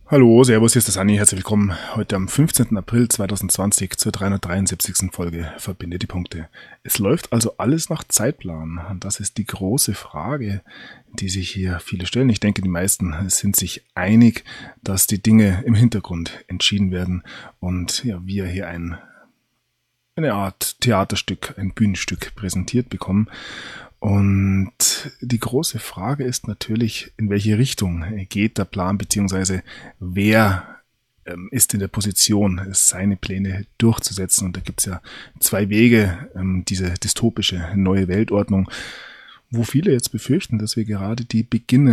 Hallo, servus, hier ist der Sani, herzlich willkommen heute am 15. April 2020 zur 373. Folge Verbinde die Punkte. Es läuft also alles nach Zeitplan und das ist die große Frage, die sich hier viele stellen. Ich denke, die meisten sind sich einig, dass die Dinge im Hintergrund entschieden werden und ja, wir hier eine Art Theaterstück, ein Bühnenstück präsentiert bekommen. Und die große Frage ist natürlich, in welche Richtung geht der Plan, beziehungsweise wer ist in der Position, seine Pläne durchzusetzen. Und da gibt es ja zwei Wege, diese dystopische neue Weltordnung, wo viele jetzt befürchten, dass wir gerade den Beginn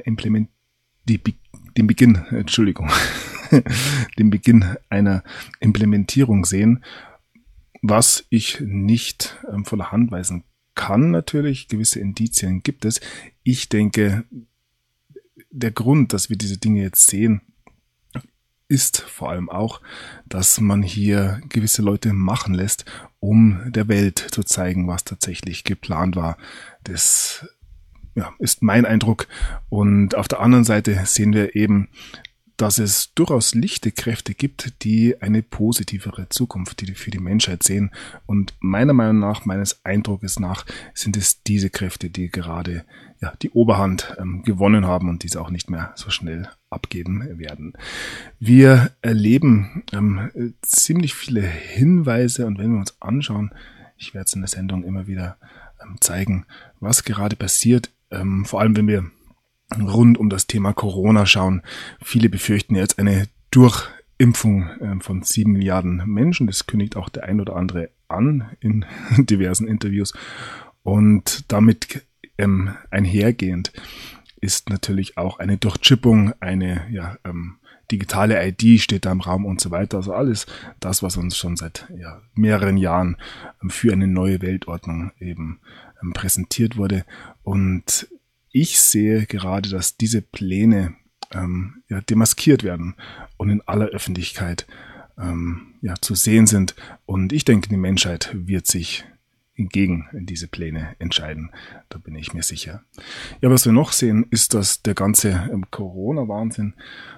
einer Implementierung sehen, was ich nicht von der Hand weisen kann. Natürlich, gewisse Indizien gibt es. Ich denke, der Grund, dass wir diese Dinge jetzt sehen, ist vor allem auch, dass man hier gewisse Leute machen lässt, um der Welt zu zeigen, was tatsächlich geplant war. Das ist mein Eindruck. Und auf der anderen Seite sehen wir eben, dass es durchaus lichte Kräfte gibt, die eine positivere Zukunft für die Menschheit sehen. Und meiner Meinung nach, meines Eindrucks nach, sind es diese Kräfte, die gerade die Oberhand gewonnen haben und diese auch nicht mehr so schnell abgeben werden. Wir erleben ziemlich viele Hinweise und wenn wir uns anschauen, ich werde es in der Sendung immer wieder zeigen, was gerade passiert, vor allem wenn wir rund um das Thema Corona schauen. Viele befürchten jetzt eine Durchimpfung von 7 Milliarden Menschen. Das kündigt auch der ein oder andere an in diversen Interviews. Und damit einhergehend ist natürlich auch eine Durchchippung, eine digitale ID steht da im Raum und so weiter. Also alles das, was uns schon seit mehreren Jahren für eine neue Weltordnung eben präsentiert wurde. Und ich sehe gerade, dass diese Pläne demaskiert werden und in aller Öffentlichkeit zu sehen sind. Und ich denke, die Menschheit wird sich gegen diese Pläne entscheiden. Da bin ich mir sicher. Ja, was wir noch sehen, ist, dass der ganze Corona-Wahnsinn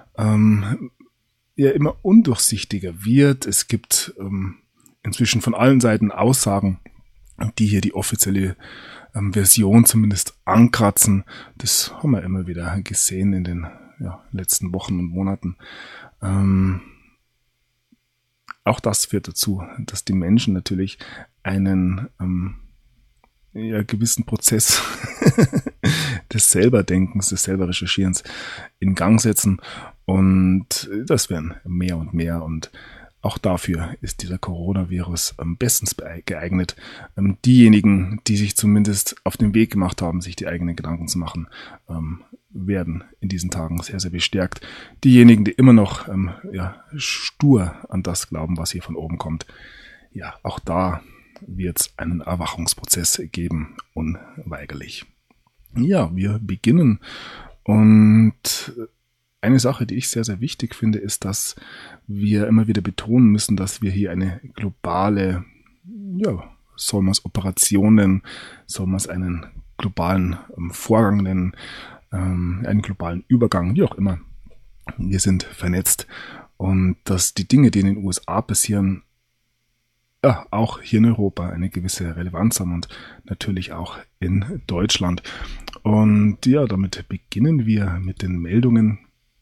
immer undurchsichtiger wird. Es gibt inzwischen von allen Seiten Aussagen, die hier die offizielle Version zumindest ankratzen. Das haben wir immer wieder gesehen in den letzten Wochen und Monaten. Auch das führt dazu, dass die Menschen natürlich einen gewissen Prozess des Selberdenkens, des Selberrecherchierens in Gang setzen. Und das werden mehr und mehr. Und auch dafür ist dieser Coronavirus bestens geeignet. Diejenigen, die sich zumindest auf den Weg gemacht haben, sich die eigenen Gedanken zu machen, werden in diesen Tagen sehr, sehr bestärkt. Diejenigen, die immer noch stur an das glauben, was hier von oben kommt, auch da wird es einen Erwachungsprozess geben, unweigerlich. Ja, wir beginnen und eine Sache, die ich sehr, sehr wichtig finde, ist, dass wir immer wieder betonen müssen, dass wir hier eine globale, soll man es Operation nennen, soll man es einen globalen Vorgang nennen, einen globalen Übergang, wie auch immer. Wir sind vernetzt und dass die Dinge, die in den USA passieren, auch hier in Europa eine gewisse Relevanz haben und natürlich auch in Deutschland. Und damit beginnen wir mit den Meldungen.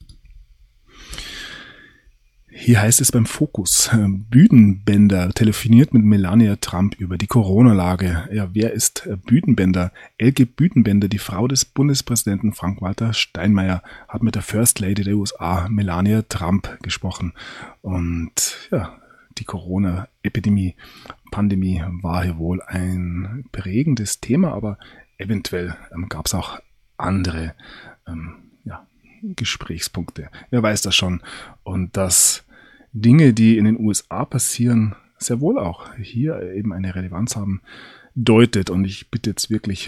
Hier heißt es beim Fokus, Büdenbender telefoniert mit Melania Trump über die Corona-Lage. Ja, wer ist Büdenbender? Elke Büdenbender, die Frau des Bundespräsidenten Frank-Walter Steinmeier, hat mit der First Lady der USA, Melania Trump, gesprochen. Und die Corona-Epidemie, Pandemie war hier wohl ein prägendes Thema, aber eventuell gab es auch andere Gesprächspunkte. Wer weiß das schon. Und dass Dinge, die in den USA passieren, sehr wohl auch hier eben eine Relevanz haben, deutet. Und ich bitte jetzt wirklich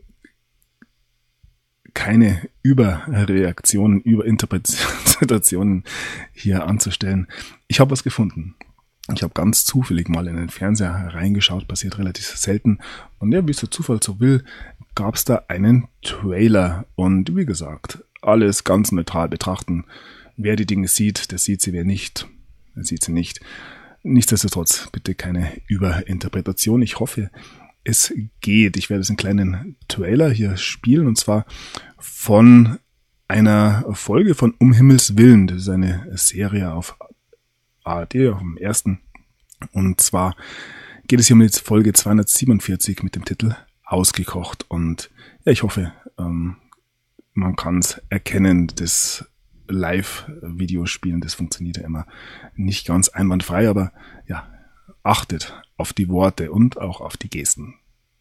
keine Überreaktionen, Überinterpretationen hier anzustellen. Ich habe was gefunden. Ich habe ganz zufällig mal in den Fernseher reingeschaut, passiert relativ selten. Und wie es der Zufall so will, gab es da einen Trailer. Und wie gesagt, alles ganz neutral betrachten. wer die Dinge sieht, der sieht sie, wer nicht, der sieht sie nicht. Nichtsdestotrotz bitte keine Überinterpretation. Ich hoffe, es geht. Ich werde jetzt einen kleinen Trailer hier spielen, und zwar von einer Folge von Um Himmels Willen. Das ist eine Serie auf ARD, auf dem ersten. Und zwar geht es hier um die Folge 247 mit dem Titel Ausgekocht. Und ja, ich hoffe, man kann es erkennen, das Live-Videospielen, das funktioniert ja immer nicht ganz einwandfrei, aber ja, achtet auf die Worte und auch auf die Gesten.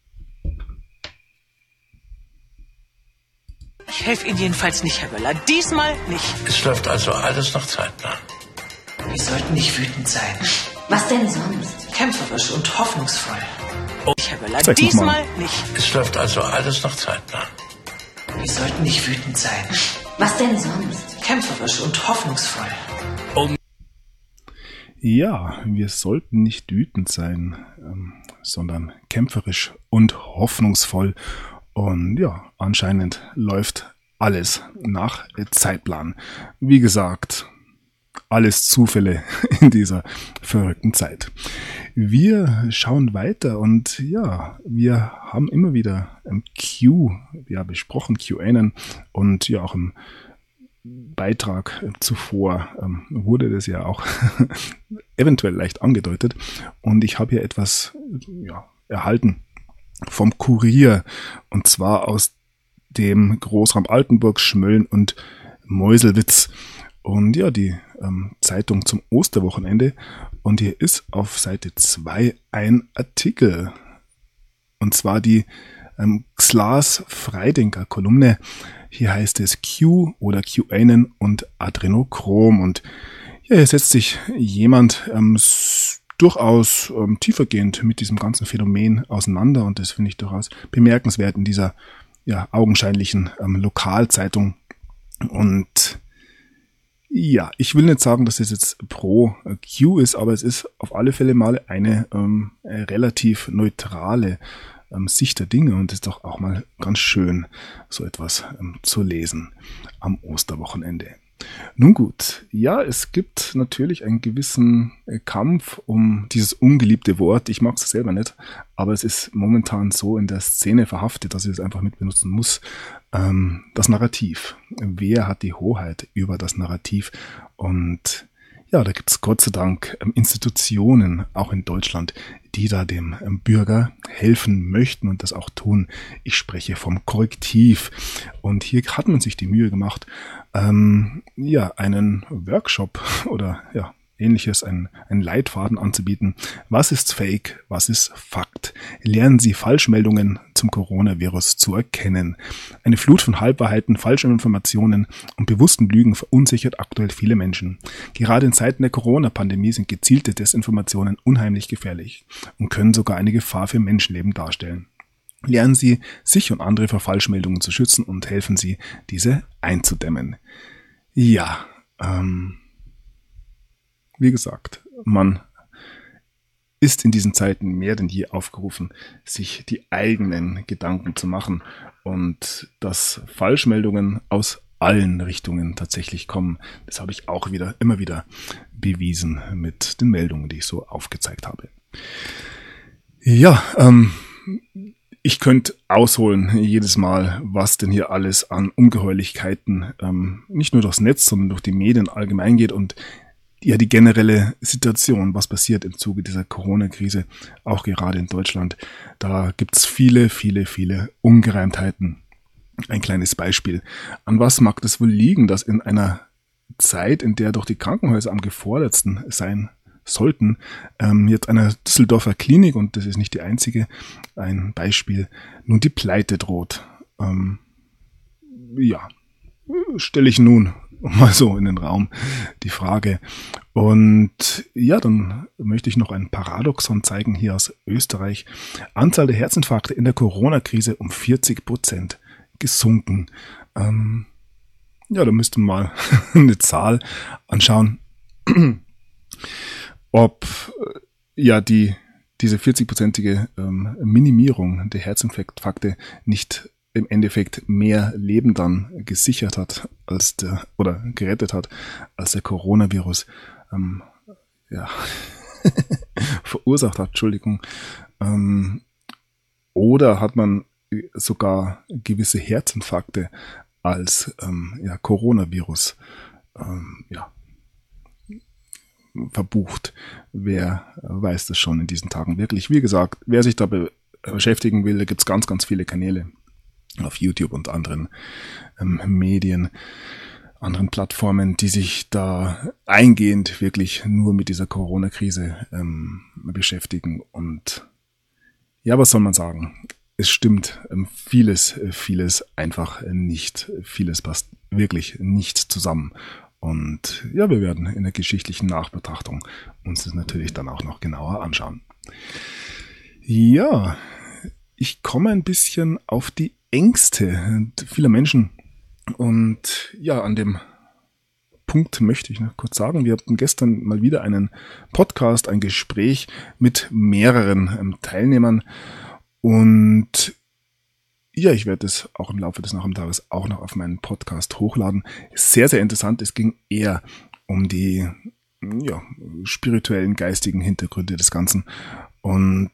Ich helfe Ihnen jedenfalls nicht, Herr Möller. Diesmal nicht. Es läuft also alles nach Zeitplan. Wir sollten nicht wütend sein. Was denn sonst? Kämpferisch und hoffnungsvoll. Herr Möller, Zeig diesmal nicht. Es läuft also alles nach Zeitplan. Wir sollten nicht wütend sein. Was denn sonst? Kämpferisch und hoffnungsvoll. Ja, wir sollten nicht wütend sein, sondern kämpferisch und hoffnungsvoll. Und ja, anscheinend läuft alles nach Zeitplan. Wie gesagt, alles Zufälle in dieser verrückten Zeit. Wir schauen weiter und ja, wir haben immer wieder besprochen, QAnon, und ja auch im Beitrag zuvor wurde das ja auch eventuell leicht angedeutet, und ich habe hier etwas erhalten vom Kurier, und zwar aus dem Großraum Altenburg, Schmölln und Meuselwitz. Und ja, die Zeitung zum Osterwochenende. Und hier ist auf Seite 2 ein Artikel. Und zwar die Xlas Freidenker-Kolumne. Hier heißt es Q oder QAnon und Adrenochrom. Und ja, hier setzt sich jemand durchaus tiefergehend mit diesem ganzen Phänomen auseinander. Und das finde ich durchaus bemerkenswert in dieser augenscheinlichen Lokalzeitung. Und ja, ich will nicht sagen, dass es jetzt pro Q ist, aber es ist auf alle Fälle mal eine relativ neutrale Sicht der Dinge, und es ist doch auch mal ganz schön, so etwas zu lesen am Osterwochenende. Nun gut, ja, es gibt natürlich einen gewissen Kampf um dieses ungeliebte Wort. Ich mag es selber nicht, aber es ist momentan so in der Szene verhaftet, dass ich es einfach mit benutzen muss. Das Narrativ. Wer hat die Hoheit über das Narrativ? Und ja, da gibt es Gott sei Dank Institutionen, auch in Deutschland, die da dem Bürger helfen möchten und das auch tun. Ich spreche vom Korrektiv. Und hier hat man sich die Mühe gemacht, einen Workshop oder Ähnliches, einen Leitfaden anzubieten. Was ist Fake? Was ist Fakt? Lernen Sie Falschmeldungen zum Coronavirus zu erkennen. Eine Flut von Halbwahrheiten, falschen Informationen und bewussten Lügen verunsichert aktuell viele Menschen. Gerade in Zeiten der Corona-Pandemie sind gezielte Desinformationen unheimlich gefährlich und können sogar eine Gefahr für Menschenleben darstellen. Lernen Sie, sich und andere vor Falschmeldungen zu schützen, und helfen Sie, diese einzudämmen. Ja, wie gesagt, man ist in diesen Zeiten mehr denn je aufgerufen, sich die eigenen Gedanken zu machen, und dass Falschmeldungen aus allen Richtungen tatsächlich kommen, das habe ich auch immer wieder bewiesen mit den Meldungen, die ich so aufgezeigt habe. Ja, ich könnte ausholen jedes Mal, was denn hier alles an Ungeheuerlichkeiten nicht nur durchs Netz, sondern durch die Medien allgemein geht, und ja, die generelle Situation, was passiert im Zuge dieser Corona-Krise, auch gerade in Deutschland. Da gibt's viele, viele, viele Ungereimtheiten. Ein kleines Beispiel. An was mag das wohl liegen, dass in einer Zeit, in der doch die Krankenhäuser am gefordertsten sein sollten, jetzt einer Düsseldorfer Klinik, und das ist nicht die einzige, ein Beispiel, nun die Pleite droht. Stelle ich nun mal so in den Raum die Frage. Und ja, dann möchte ich noch ein Paradoxon zeigen hier aus Österreich. Anzahl der Herzinfarkte in der Corona-Krise um 40% gesunken. Da müsste man mal eine Zahl anschauen, ob diese 40-prozentige Minimierung der Herzinfarkte nicht im Endeffekt mehr Leben dann gesichert hat oder gerettet hat, als der Coronavirus verursacht hat, Entschuldigung. Oder hat man sogar gewisse Herzinfarkte als Coronavirus verbucht. Wer weiß das schon in diesen Tagen wirklich? Wie gesagt, wer sich da beschäftigen will, da gibt es ganz, ganz viele Kanäle auf YouTube und anderen Medien, anderen Plattformen, die sich da eingehend wirklich nur mit dieser Corona-Krise beschäftigen. Und ja, was soll man sagen? Es stimmt vieles einfach nicht. Vieles passt wirklich nicht zusammen. Und ja, wir werden in der geschichtlichen Nachbetrachtung uns das natürlich dann auch noch genauer anschauen. Ja, ich komme ein bisschen auf die Ängste vieler Menschen. Und ja, an dem Punkt möchte ich noch kurz sagen, wir hatten gestern mal wieder einen Podcast, ein Gespräch mit mehreren Teilnehmern. Und ja, ich werde es auch im Laufe des Nachmittages auch noch auf meinen Podcast hochladen. Sehr, sehr interessant. Es ging eher um die spirituellen, geistigen Hintergründe des Ganzen. Und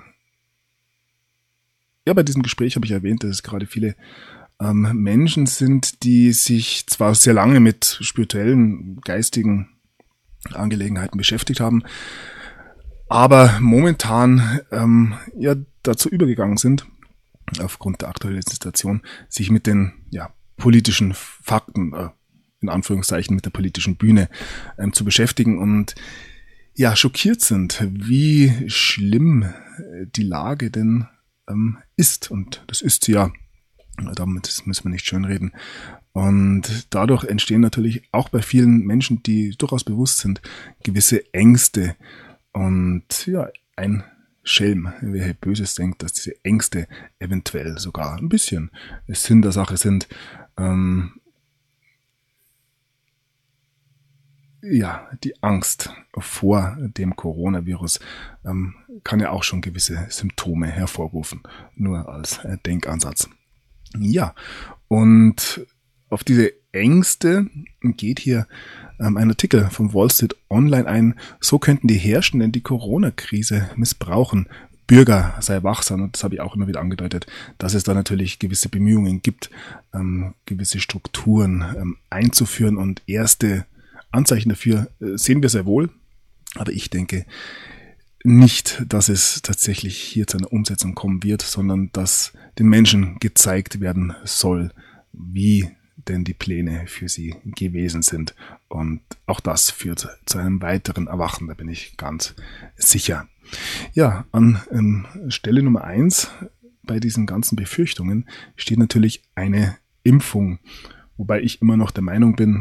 ja, bei diesem Gespräch habe ich erwähnt, dass es gerade viele Menschen sind, die sich zwar sehr lange mit spirituellen, geistigen Angelegenheiten beschäftigt haben, aber momentan dazu übergegangen sind, aufgrund der aktuellen Situation, sich mit den politischen Fakten, in Anführungszeichen mit der politischen Bühne zu beschäftigen und ja schockiert sind, wie schlimm die Lage denn ist. Und das ist sie ja. Damit müssen wir nicht schönreden. Und dadurch entstehen natürlich auch bei vielen Menschen, die durchaus bewusst sind, gewisse Ängste. Und ja, ein Schelm, wer Böses denkt, dass diese Ängste eventuell sogar ein bisschen Sinn der Sache sind. Die Angst vor dem Coronavirus kann ja auch schon gewisse Symptome hervorrufen, nur als Denkansatz. Ja, und auf diese Ängste geht hier ein Artikel vom Wall Street Online ein. So könnten die Herrschenden die Corona-Krise missbrauchen. Bürger sei wachsam, und das habe ich auch immer wieder angedeutet, dass es da natürlich gewisse Bemühungen gibt, gewisse Strukturen einzuführen, und erste Anzeichen dafür sehen wir sehr wohl. Aber ich denke nicht, dass es tatsächlich hier zu einer Umsetzung kommen wird, sondern dass den Menschen gezeigt werden soll, wie denn die Pläne für sie gewesen sind. Und auch das führt zu einem weiteren Erwachen, da bin ich ganz sicher. Ja, an Stelle Nummer 1 bei diesen ganzen Befürchtungen steht natürlich eine Impfung, wobei ich immer noch der Meinung bin,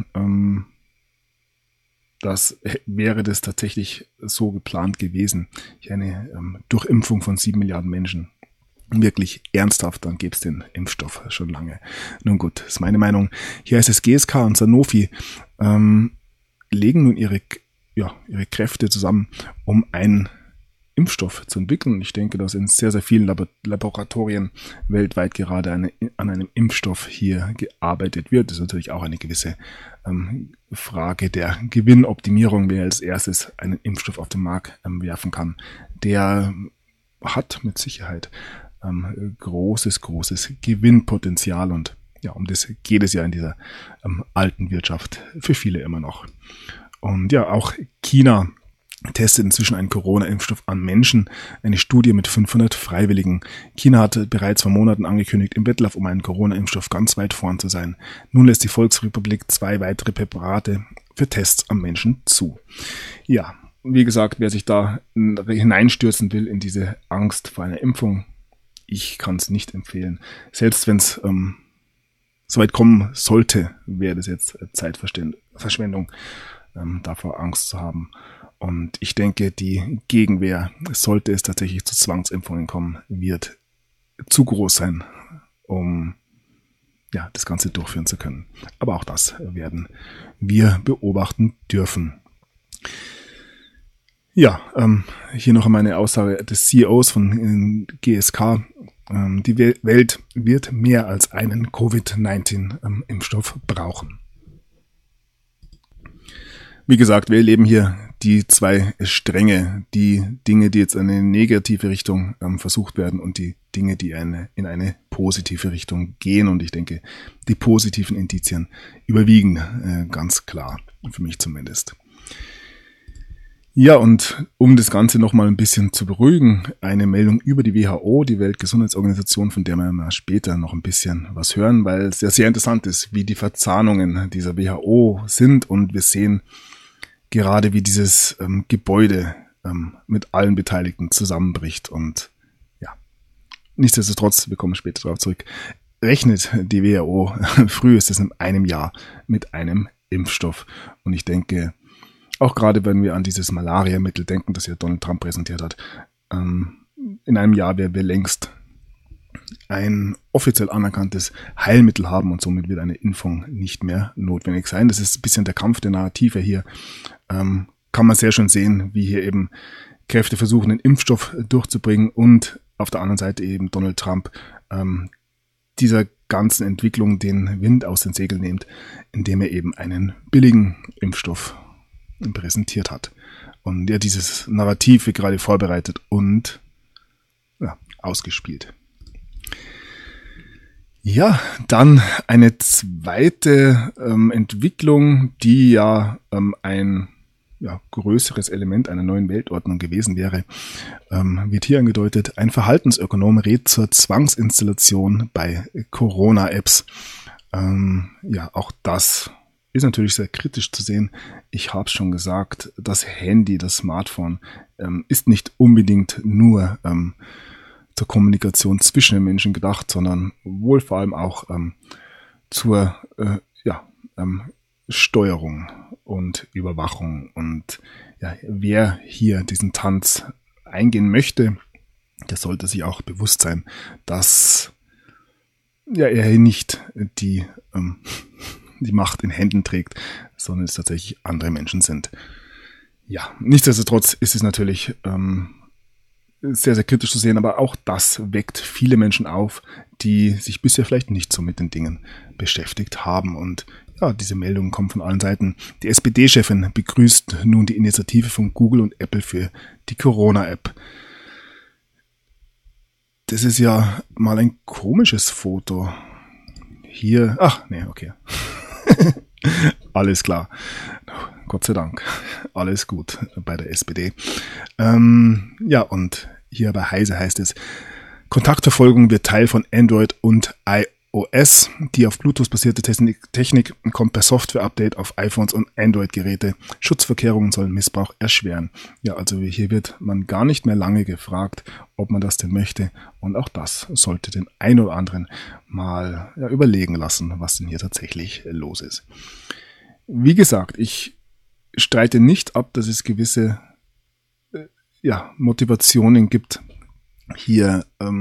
wäre das tatsächlich so geplant gewesen. Eine Durchimpfung von 7 Milliarden Menschen. Wirklich ernsthaft, dann gäbe es den Impfstoff schon lange. Nun gut, das ist meine Meinung. Hier heißt es, GSK und Sanofi legen nun ihre Kräfte zusammen, um einen Impfstoff zu entwickeln. Ich denke, dass in sehr, sehr vielen Laboratorien weltweit gerade an einem Impfstoff hier gearbeitet wird. Das ist natürlich auch eine gewisse Frage der Gewinnoptimierung, wer als erstes einen Impfstoff auf den Markt werfen kann. Der hat mit Sicherheit großes Gewinnpotenzial, und ja, um das geht es ja in dieser alten Wirtschaft für viele immer noch. Und ja, auch China testet inzwischen einen Corona-Impfstoff an Menschen. Eine Studie mit 500 Freiwilligen. China hatte bereits vor Monaten angekündigt, im Wettlauf um einen Corona-Impfstoff ganz weit vorn zu sein. Nun lässt die Volksrepublik 2 weitere Präparate für Tests am Menschen zu. Ja, wie gesagt, wer sich da hineinstürzen will in diese Angst vor einer Impfung, ich kann es nicht empfehlen. Selbst wenn es soweit kommen sollte, wäre das jetzt Zeitverschwendung, davor Angst zu haben. Und ich denke, die Gegenwehr, sollte es tatsächlich zu Zwangsimpfungen kommen, wird zu groß sein, um das Ganze durchführen zu können. Aber auch das werden wir beobachten dürfen. Ja, hier noch einmal eine Aussage des CEOs von GSK. Die Welt wird mehr als einen Covid-19-Impfstoff brauchen. Wie gesagt, wir erleben hier die zwei Stränge, die Dinge, die jetzt in eine negative Richtung versucht werden und die Dinge, die in eine positive Richtung gehen. Und ich denke, die positiven Indizien überwiegen ganz klar, für mich zumindest. Ja, und um das Ganze nochmal ein bisschen zu beruhigen, eine Meldung über die WHO, die Weltgesundheitsorganisation, von der wir mal später noch ein bisschen was hören, weil es ja sehr interessant ist, wie die Verzahnungen dieser WHO sind, und wir sehen gerade, wie dieses Gebäude mit allen Beteiligten zusammenbricht. Und ja, nichtsdestotrotz, wir kommen später darauf zurück, rechnet die WHO frühestens in einem Jahr mit einem Impfstoff. Und ich denke, auch gerade wenn wir an dieses Malariamittel denken, das ja Donald Trump präsentiert hat, in einem Jahr werden wir längst ein offiziell anerkanntes Heilmittel haben, und somit wird eine Impfung nicht mehr notwendig sein. Das ist ein bisschen der Kampf der Narrative hier. Kann man sehr schön sehen, wie hier eben Kräfte versuchen, den Impfstoff durchzubringen, und auf der anderen Seite eben Donald Trump dieser ganzen Entwicklung den Wind aus den Segeln nimmt, indem er eben einen billigen Impfstoff präsentiert hat. Und ja, dieses Narrativ wird gerade vorbereitet und ausgespielt. Ja, dann eine zweite Entwicklung, die ja ein größeres Element einer neuen Weltordnung gewesen wäre, wird hier angedeutet. Ein Verhaltensökonom rät zur Zwangsinstallation bei Corona-Apps. Auch das ist natürlich sehr kritisch zu sehen. Ich habe es schon gesagt, das Handy, das Smartphone ist nicht unbedingt nur zur Kommunikation zwischen den Menschen gedacht, sondern wohl vor allem auch zur Steuerung und Überwachung. Und wer hier diesen Tanz eingehen möchte, der sollte sich auch bewusst sein, dass er hier nicht die Macht in Händen trägt, sondern es tatsächlich andere Menschen sind. Ja, nichtsdestotrotz ist es natürlich sehr, sehr kritisch zu sehen, aber auch das weckt viele Menschen auf, die sich bisher vielleicht nicht so mit den Dingen beschäftigt haben. Und ja, diese Meldungen kommen von allen Seiten. Die SPD-Chefin begrüßt nun die Initiative von Google und Apple für die Corona-App. Das ist ja mal ein komisches Foto. Hier, okay. Alles klar. Gott sei Dank. Alles gut bei der SPD. Und hier bei Heise heißt es, Kontaktverfolgung wird Teil von Android und iOS. Die auf Bluetooth basierte Technik kommt per Software-Update auf iPhones und Android-Geräte. Schutzvorkehrungen sollen Missbrauch erschweren. Ja, also hier wird man gar nicht mehr lange gefragt, ob man das denn möchte. Und auch das sollte den einen oder anderen mal überlegen lassen, was denn hier tatsächlich los ist. Wie gesagt, ich streite nicht ab, dass es gewisse Motivationen gibt, hier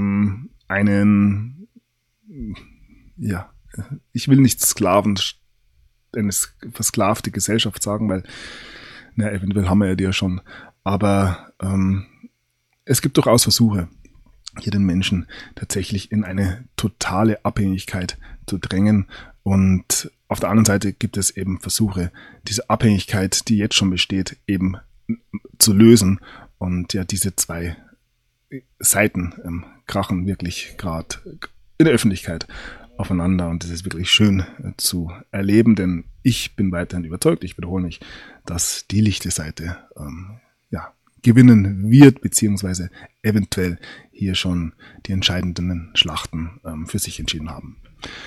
ich will nicht eine versklavte Gesellschaft sagen, weil eventuell haben wir die ja schon, aber es gibt durchaus Versuche, hier den Menschen tatsächlich in eine totale Abhängigkeit zu drängen, und auf der anderen Seite gibt es eben Versuche, diese Abhängigkeit, die jetzt schon besteht, eben zu lösen, und ja, diese zwei Seiten krachen wirklich gerade in der Öffentlichkeit aufeinander, und das ist wirklich schön zu erleben, denn ich bin weiterhin überzeugt, ich wiederhole mich, dass die lichte Seite gewinnen wird, beziehungsweise eventuell hier schon die entscheidenden Schlachten für sich entschieden haben.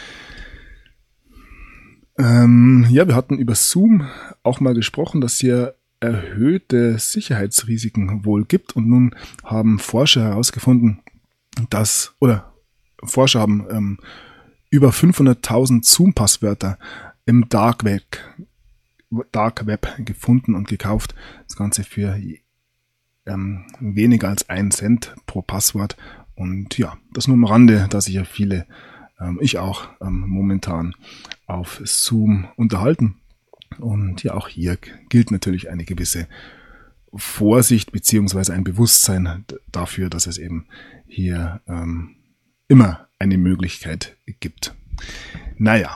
Wir hatten über Zoom auch mal gesprochen, dass hier erhöhte Sicherheitsrisiken wohl gibt, und nun haben Forscher herausgefunden, Forscher haben über 500.000 Zoom-Passwörter im Dark Web gefunden und gekauft. Das Ganze für weniger als 1 Cent pro Passwort. Und ja, das nur am Rande, da sich ja viele, ich auch, momentan auf Zoom unterhalten. Und ja, auch hier gilt natürlich eine gewisse Vorsicht beziehungsweise ein Bewusstsein dafür, dass es eben hier immer eine Möglichkeit gibt. Naja.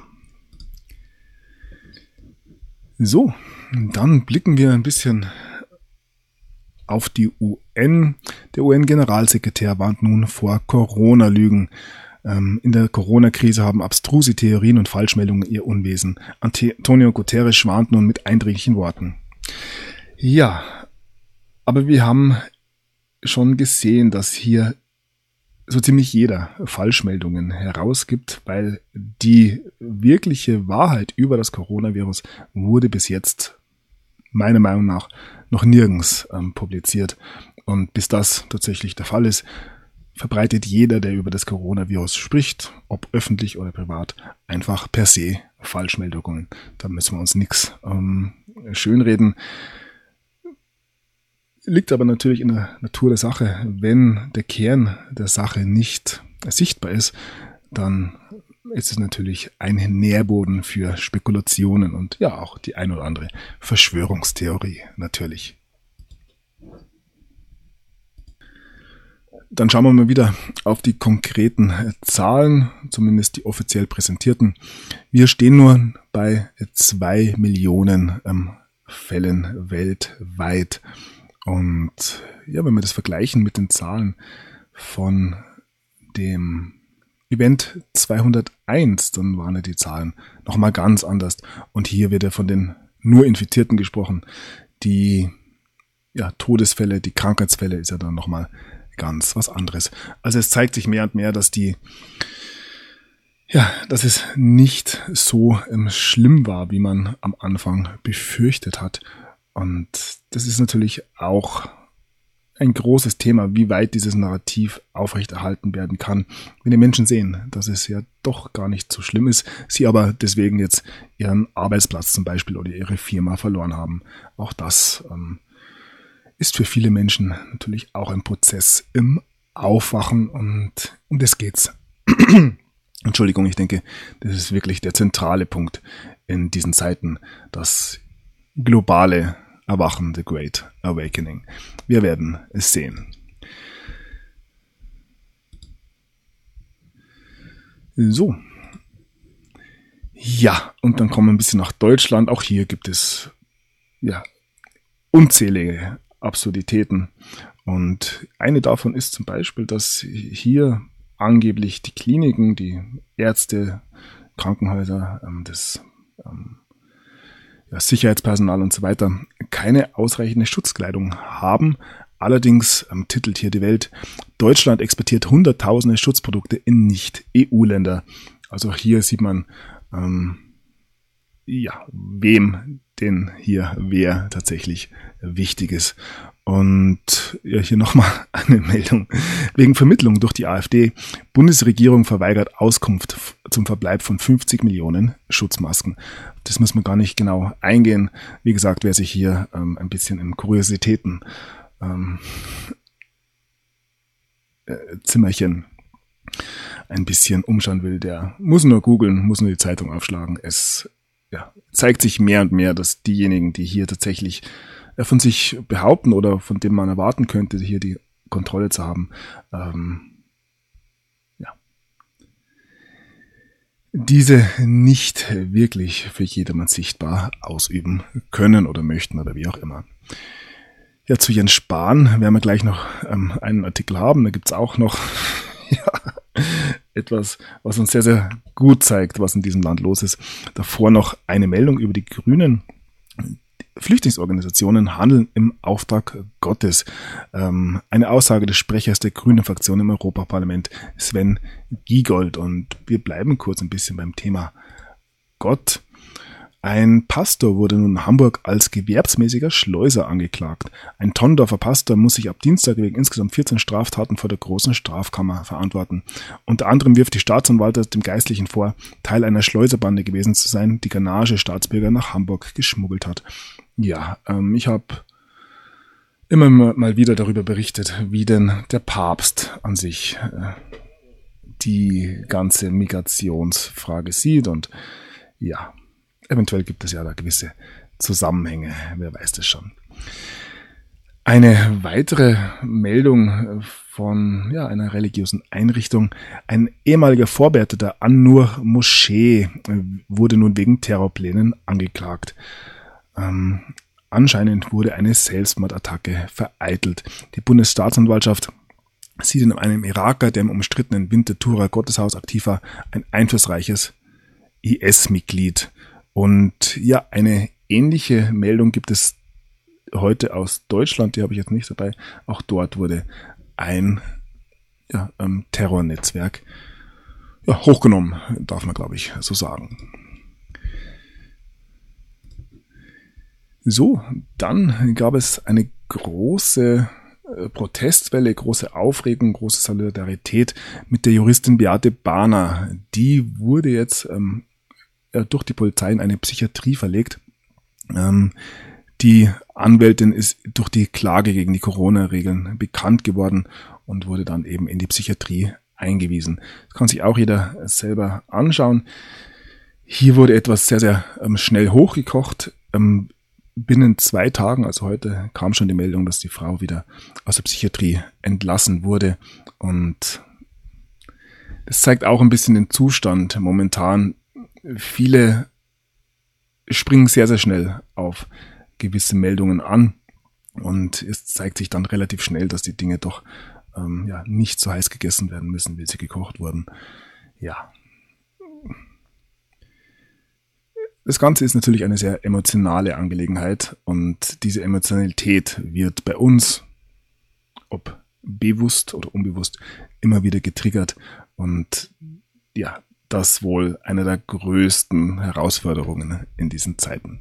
So, dann blicken wir ein bisschen auf die UN. Der UN-Generalsekretär warnt nun vor Corona-Lügen. In der Corona-Krise haben abstruse Theorien und Falschmeldungen ihr Unwesen. Antonio Guterres warnt nun mit eindringlichen Worten. Ja, aber wir haben schon gesehen, dass hier so ziemlich jeder Falschmeldungen herausgibt, weil die wirkliche Wahrheit über das Coronavirus wurde bis jetzt meiner Meinung nach noch nirgends publiziert. Und bis das tatsächlich der Fall ist, verbreitet jeder, der über das Coronavirus spricht, ob öffentlich oder privat, einfach per se Falschmeldungen. Da müssen wir uns nichts schönreden. Liegt aber natürlich in der Natur der Sache. Wenn der Kern der Sache nicht sichtbar ist, dann ist es natürlich ein Nährboden für Spekulationen und ja auch die ein oder andere Verschwörungstheorie natürlich. Dann schauen wir mal wieder auf die konkreten Zahlen, zumindest die offiziell präsentierten. Wir stehen nur bei 2 Millionen Fällen weltweit. Und ja, wenn wir das vergleichen mit den Zahlen von dem Event 201, dann waren ja die Zahlen nochmal ganz anders. Und hier wird ja von den nur Infizierten gesprochen. Die Todesfälle, die Krankheitsfälle ist ja dann nochmal ganz was anderes. Also es zeigt sich mehr und mehr, dass dass es nicht so schlimm war, wie man am Anfang befürchtet hat. Und das ist natürlich auch ein großes Thema, wie weit dieses Narrativ aufrechterhalten werden kann, wenn die Menschen sehen, dass es ja doch gar nicht so schlimm ist, sie aber deswegen jetzt ihren Arbeitsplatz zum Beispiel oder ihre Firma verloren haben. Auch das ist für viele Menschen natürlich auch ein Prozess im Aufwachen und um das geht's. Entschuldigung, ich denke, das ist wirklich der zentrale Punkt in diesen Zeiten, das globale Erwachen, the Great Awakening. Wir werden es sehen. So. Ja, und dann kommen wir ein bisschen nach Deutschland. Auch hier gibt es unzählige Absurditäten. Und eine davon ist zum Beispiel, dass hier angeblich die Kliniken, die Ärzte, Krankenhäuser, das Sicherheitspersonal und so weiter keine ausreichende Schutzkleidung haben. Allerdings titelt hier die Welt, Deutschland exportiert hunderttausende Schutzprodukte in Nicht-EU-Länder. Also auch hier sieht man, wem denn hier wer tatsächlich wichtig ist. Und hier nochmal eine Meldung. Wegen Vermittlung durch die AfD. Bundesregierung verweigert Auskunft zum Verbleib von 50 Millionen Schutzmasken. Das muss man gar nicht genau eingehen. Wie gesagt, wer sich hier ein bisschen in Kuriositäten Zimmerchen ein bisschen umschauen will, der muss nur googeln, muss nur die Zeitung aufschlagen. Es zeigt sich mehr und mehr, dass diejenigen, die hier tatsächlich von sich behaupten oder von dem man erwarten könnte, hier die Kontrolle zu haben, diese nicht wirklich für jedermann sichtbar ausüben können oder möchten oder wie auch immer. Ja, zu Jens Spahn werden wir gleich noch einen Artikel haben. Da gibt's auch noch etwas, was uns sehr, sehr gut zeigt, was in diesem Land los ist. Davor noch eine Meldung über die Grünen. Flüchtlingsorganisationen handeln im Auftrag Gottes. Eine Aussage des Sprechers der Grünen Fraktion im Europaparlament, Sven Giegold. Und wir bleiben kurz ein bisschen beim Thema Gott. Ein Pastor wurde nun in Hamburg als gewerbsmäßiger Schleuser angeklagt. Ein Tondorfer Pastor muss sich ab Dienstag wegen insgesamt 14 Straftaten vor der großen Strafkammer verantworten. Unter anderem wirft die Staatsanwaltschaft dem Geistlichen vor, Teil einer Schleuserbande gewesen zu sein, die ghanaische Staatsbürger nach Hamburg geschmuggelt hat. Ja, ich habe immer mal wieder darüber berichtet, wie denn der Papst an sich die ganze Migrationsfrage sieht und ja, eventuell gibt es ja da gewisse Zusammenhänge, wer weiß das schon. Eine weitere Meldung von einer religiösen Einrichtung. Ein ehemaliger Vorwärter der An-Nur-Moschee wurde nun wegen Terrorplänen angeklagt. Anscheinend wurde eine Selbstmordattacke vereitelt. Die Bundesstaatsanwaltschaft sieht in einem Iraker, der im umstrittenen Winterthurer Gotteshaus aktiv war, ein einflussreiches IS-Mitglied. Und ja, eine ähnliche Meldung gibt es heute aus Deutschland, die habe ich jetzt nicht dabei. Auch dort wurde ein Terrornetzwerk hochgenommen, darf man, glaube ich, so sagen. So, dann gab es eine große Protestwelle, große Aufregung, große Solidarität mit der Juristin Beate Bahner. Die wurde jetzt durch die Polizei in eine Psychiatrie verlegt. Die Anwältin ist durch die Klage gegen die Corona-Regeln bekannt geworden und wurde dann eben in die Psychiatrie eingewiesen. Das kann sich auch jeder selber anschauen. Hier wurde etwas sehr, sehr schnell hochgekocht. Binnen 2 Tagen, also heute, kam schon die Meldung, dass die Frau wieder aus der Psychiatrie entlassen wurde. Und das zeigt auch ein bisschen den Zustand momentan. Viele springen sehr, sehr schnell auf gewisse Meldungen an und es zeigt sich dann relativ schnell, dass die Dinge doch nicht so heiß gegessen werden müssen, wie sie gekocht wurden. Ja. Das Ganze ist natürlich eine sehr emotionale Angelegenheit und diese Emotionalität wird bei uns, ob bewusst oder unbewusst, immer wieder getriggert und ja, das wohl eine der größten Herausforderungen in diesen Zeiten.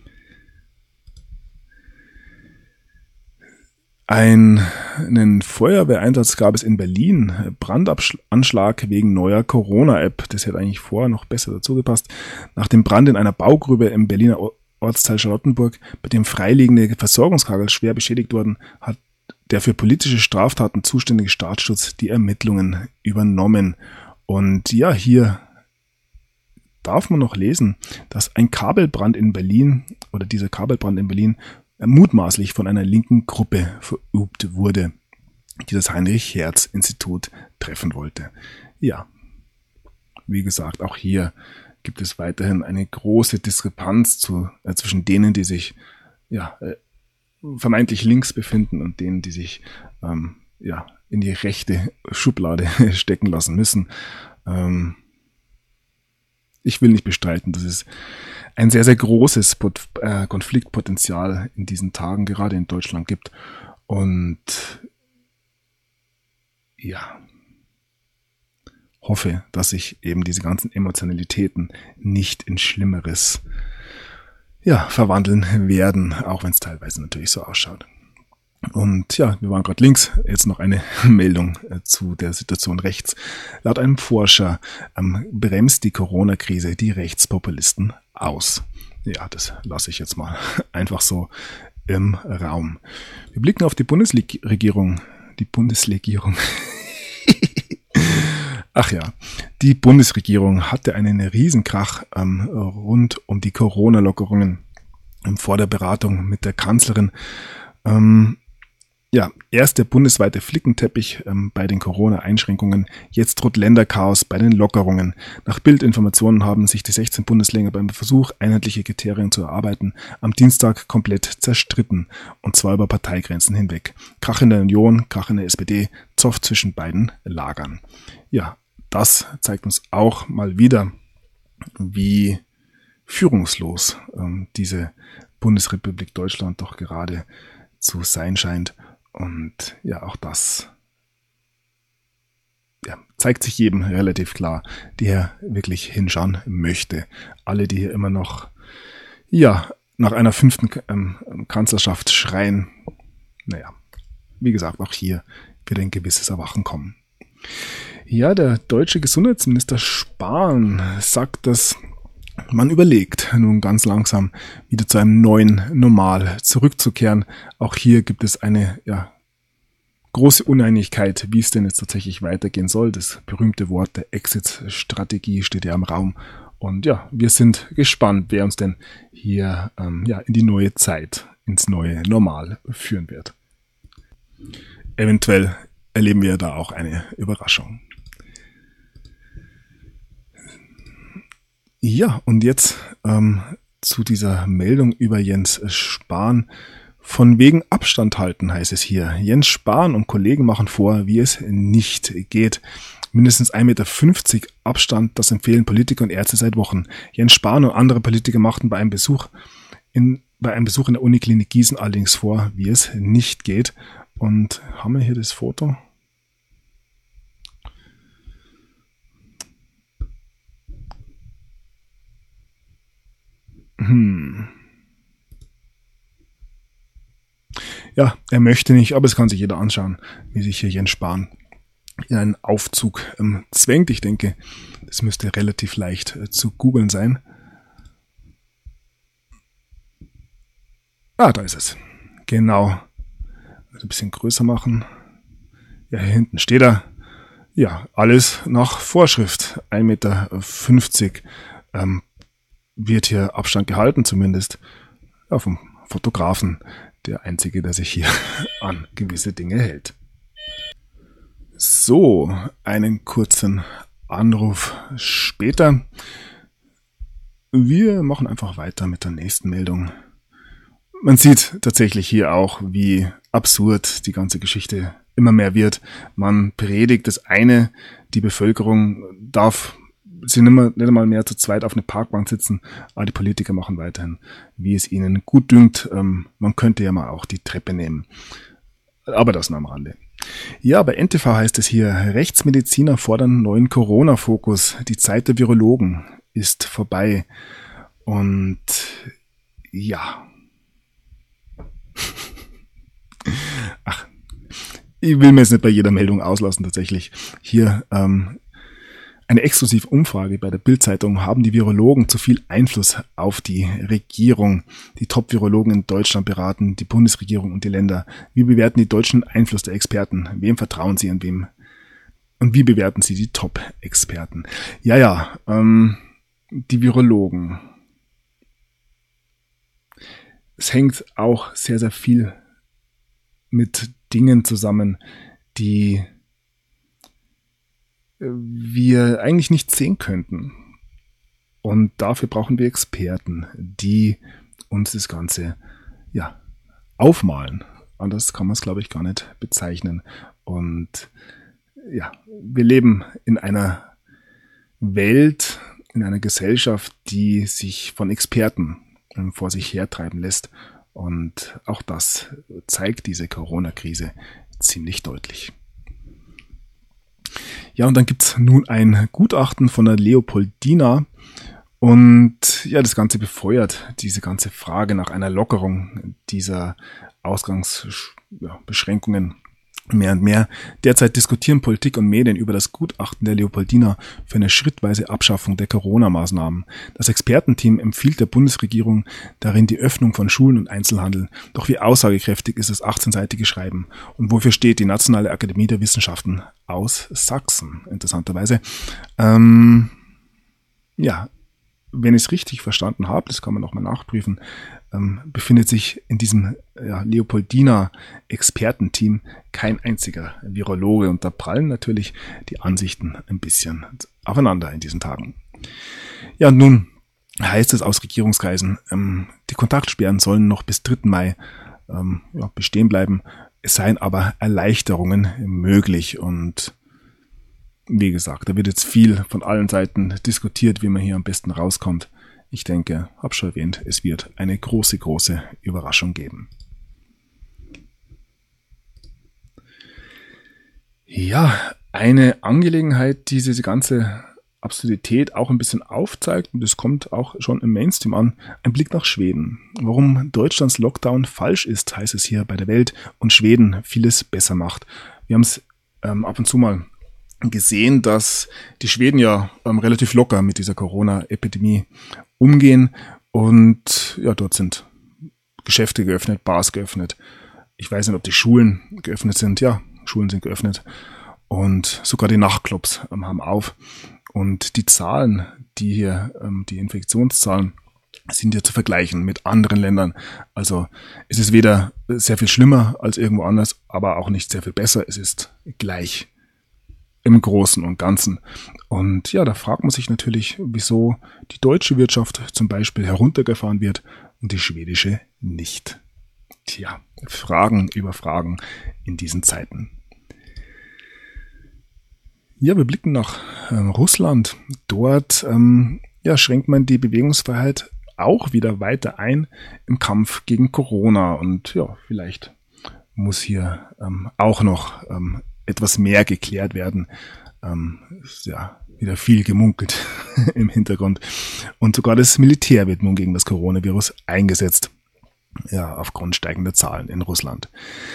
Einen Feuerwehreinsatz gab es in Berlin. Brandanschlag wegen neuer Corona-App. Das hätte eigentlich vorher noch besser dazu gepasst. Nach dem Brand in einer Baugrube im Berliner Ortsteil Charlottenburg, bei dem freiliegende Versorgungskabel schwer beschädigt wurden, hat der für politische Straftaten zuständige Staatsschutz die Ermittlungen übernommen. Und ja, hier darf man noch lesen, dass ein Kabelbrand in Berlin oder dieser Kabelbrand in Berlin mutmaßlich von einer linken Gruppe verübt wurde, die das Heinrich-Hertz-Institut treffen wollte. Ja, wie gesagt, auch hier gibt es weiterhin eine große Diskrepanz zwischen denen, die sich vermeintlich links befinden und denen, die sich in die rechte Schublade stecken lassen müssen. Ich will nicht bestreiten, dass es ein sehr, sehr großes Konfliktpotenzial in diesen Tagen gerade in Deutschland gibt. Und ja, hoffe, dass sich eben diese ganzen Emotionalitäten nicht in Schlimmeres verwandeln werden, auch wenn es teilweise natürlich so ausschaut. Und ja, wir waren gerade links. Jetzt noch eine Meldung zu der Situation rechts. Laut einem Forscher bremst die Corona-Krise die Rechtspopulisten aus. Ja, das lasse ich jetzt mal einfach so im Raum. Wir blicken auf die Bundesregierung. Die Bundesregierung. Ach ja, die Bundesregierung hatte einen Riesenkrach rund um die Corona-Lockerungen vor der Beratung mit der Kanzlerin. Erst der bundesweite Flickenteppich bei den Corona-Einschränkungen, jetzt droht Länderchaos bei den Lockerungen. Nach Bildinformationen haben sich die 16 Bundesländer beim Versuch, einheitliche Kriterien zu erarbeiten, am Dienstag komplett zerstritten, und zwar über Parteigrenzen hinweg. Krach in der Union, Krach in der SPD, Zoff zwischen beiden Lagern. Ja, das zeigt uns auch mal wieder, wie führungslos diese Bundesrepublik Deutschland doch gerade zu sein scheint. Und ja, auch das zeigt sich jedem relativ klar, der wirklich hinschauen möchte. Alle, die hier immer noch nach einer 5. Kanzlerschaft schreien, wie gesagt, auch hier wird ein gewisses Erwachen kommen. Ja, der deutsche Gesundheitsminister Spahn sagt, dass man überlegt, nun ganz langsam wieder zu einem neuen Normal zurückzukehren. Auch hier gibt es eine große Uneinigkeit, wie es denn jetzt tatsächlich weitergehen soll. Das berühmte Wort der Exit-Strategie steht ja im Raum. Und ja, wir sind gespannt, wer uns denn hier in die neue Zeit, ins neue Normal führen wird. Eventuell erleben wir da auch eine Überraschung. Ja, und jetzt zu dieser Meldung über Jens Spahn. Von wegen Abstand halten heißt es hier. Jens Spahn und Kollegen machen vor, wie es nicht geht. Mindestens 1,50 Meter Abstand, das empfehlen Politiker und Ärzte seit Wochen. Jens Spahn und andere Politiker machten bei einem Besuch in der Uniklinik Gießen allerdings vor, wie es nicht geht. Und haben wir hier das Foto? Ja, er möchte nicht, aber es kann sich jeder anschauen, wie sich hier Jens Spahn in einen Aufzug zwängt. Ich denke, das müsste relativ leicht zu googeln sein. Ah, da ist es. Genau. Also ein bisschen größer machen. Ja, hier hinten steht er. Ja, alles nach Vorschrift. 1,50 Meter wird hier Abstand gehalten, zumindest ja, vom Fotografen. Der Einzige, der sich hier an gewisse Dinge hält. So, einen kurzen Anruf später. Wir machen einfach weiter mit der nächsten Meldung. Man sieht tatsächlich hier auch, wie absurd die ganze Geschichte immer mehr wird. Man predigt das eine, die Bevölkerung darf nicht einmal mehr zu zweit auf einer Parkbank sitzen, aber die Politiker machen weiterhin, wie es ihnen gut dünkt. Man könnte ja mal auch die Treppe nehmen. Aber das nur am Rande. Ja, bei NTV heißt es hier, Rechtsmediziner fordern neuen Corona-Fokus. Die Zeit der Virologen ist vorbei. Und ja. Ach, ich will mir jetzt nicht bei jeder Meldung auslassen tatsächlich. Hier eine exklusive Umfrage bei der Bild-Zeitung. Haben die Virologen zu viel Einfluss auf die Regierung? Die Top-Virologen in Deutschland beraten die Bundesregierung und die Länder. Wie bewerten die Deutschen Einfluss der Experten? Wem vertrauen sie und wem? Und wie bewerten sie die Top-Experten? Ja, die Virologen. Es hängt auch sehr, sehr viel mit Dingen zusammen, die wir eigentlich nicht sehen könnten. Und dafür brauchen wir Experten, die uns das Ganze aufmalen. Anders kann man es, glaube ich, gar nicht bezeichnen. Und ja, wir leben in einer Welt, in einer Gesellschaft, die sich von Experten vor sich hertreiben lässt. Und auch das zeigt diese Corona-Krise ziemlich deutlich. Ja, und dann gibt's nun ein Gutachten von der Leopoldina und ja, das Ganze befeuert diese ganze Frage nach einer Lockerung dieser Ausgangsbeschränkungen mehr und mehr. Derzeit diskutieren Politik und Medien über das Gutachten der Leopoldina für eine schrittweise Abschaffung der Corona-Maßnahmen. Das Expertenteam empfiehlt der Bundesregierung darin die Öffnung von Schulen und Einzelhandel. Doch wie aussagekräftig ist das 18-seitige Schreiben? Und wofür steht die Nationale Akademie der Wissenschaften aus Sachsen? Interessanterweise. Ja, wenn ich es richtig verstanden habe, das kann man nochmal nachprüfen, befindet sich in diesem Leopoldina-Expertenteam kein einziger Virologe. Und da prallen natürlich die Ansichten ein bisschen aufeinander in diesen Tagen. Ja, nun heißt es aus Regierungskreisen, die Kontaktsperren sollen noch bis 3. Mai bestehen bleiben. Es seien aber Erleichterungen möglich. Und wie gesagt, da wird jetzt viel von allen Seiten diskutiert, wie man hier am besten rauskommt. Ich denke, habe schon erwähnt, es wird eine große, große Überraschung geben. Ja, eine Angelegenheit, die diese ganze Absurdität auch ein bisschen aufzeigt, und das kommt auch schon im Mainstream an, ein Blick nach Schweden. Warum Deutschlands Lockdown falsch ist, heißt es hier bei der Welt, und Schweden vieles besser macht. Wir haben es ab und zu mal gesehen, dass die Schweden ja relativ locker mit dieser Corona-Epidemie umgehen und ja, dort sind Geschäfte geöffnet, Bars geöffnet. Ich weiß nicht, ob die Schulen geöffnet sind. Ja, Schulen sind geöffnet und sogar die Nachtclubs haben auf. Und die Zahlen, die hier, die Infektionszahlen sind ja zu vergleichen mit anderen Ländern. Also es ist weder sehr viel schlimmer als irgendwo anders, aber auch nicht sehr viel besser. Es ist gleich im Großen und Ganzen. Und ja, da fragt man sich natürlich, wieso die deutsche Wirtschaft zum Beispiel heruntergefahren wird und die schwedische nicht. Tja, Fragen über Fragen in diesen Zeiten. Ja, wir blicken nach Russland. Dort schränkt man die Bewegungsfreiheit auch wieder weiter ein im Kampf gegen Corona. Und ja, vielleicht muss hier auch noch etwas mehr geklärt werden. Ist ja wieder viel gemunkelt im Hintergrund. Und sogar das Militär wird nun gegen das Coronavirus eingesetzt. Ja, aufgrund steigender Zahlen in Russland.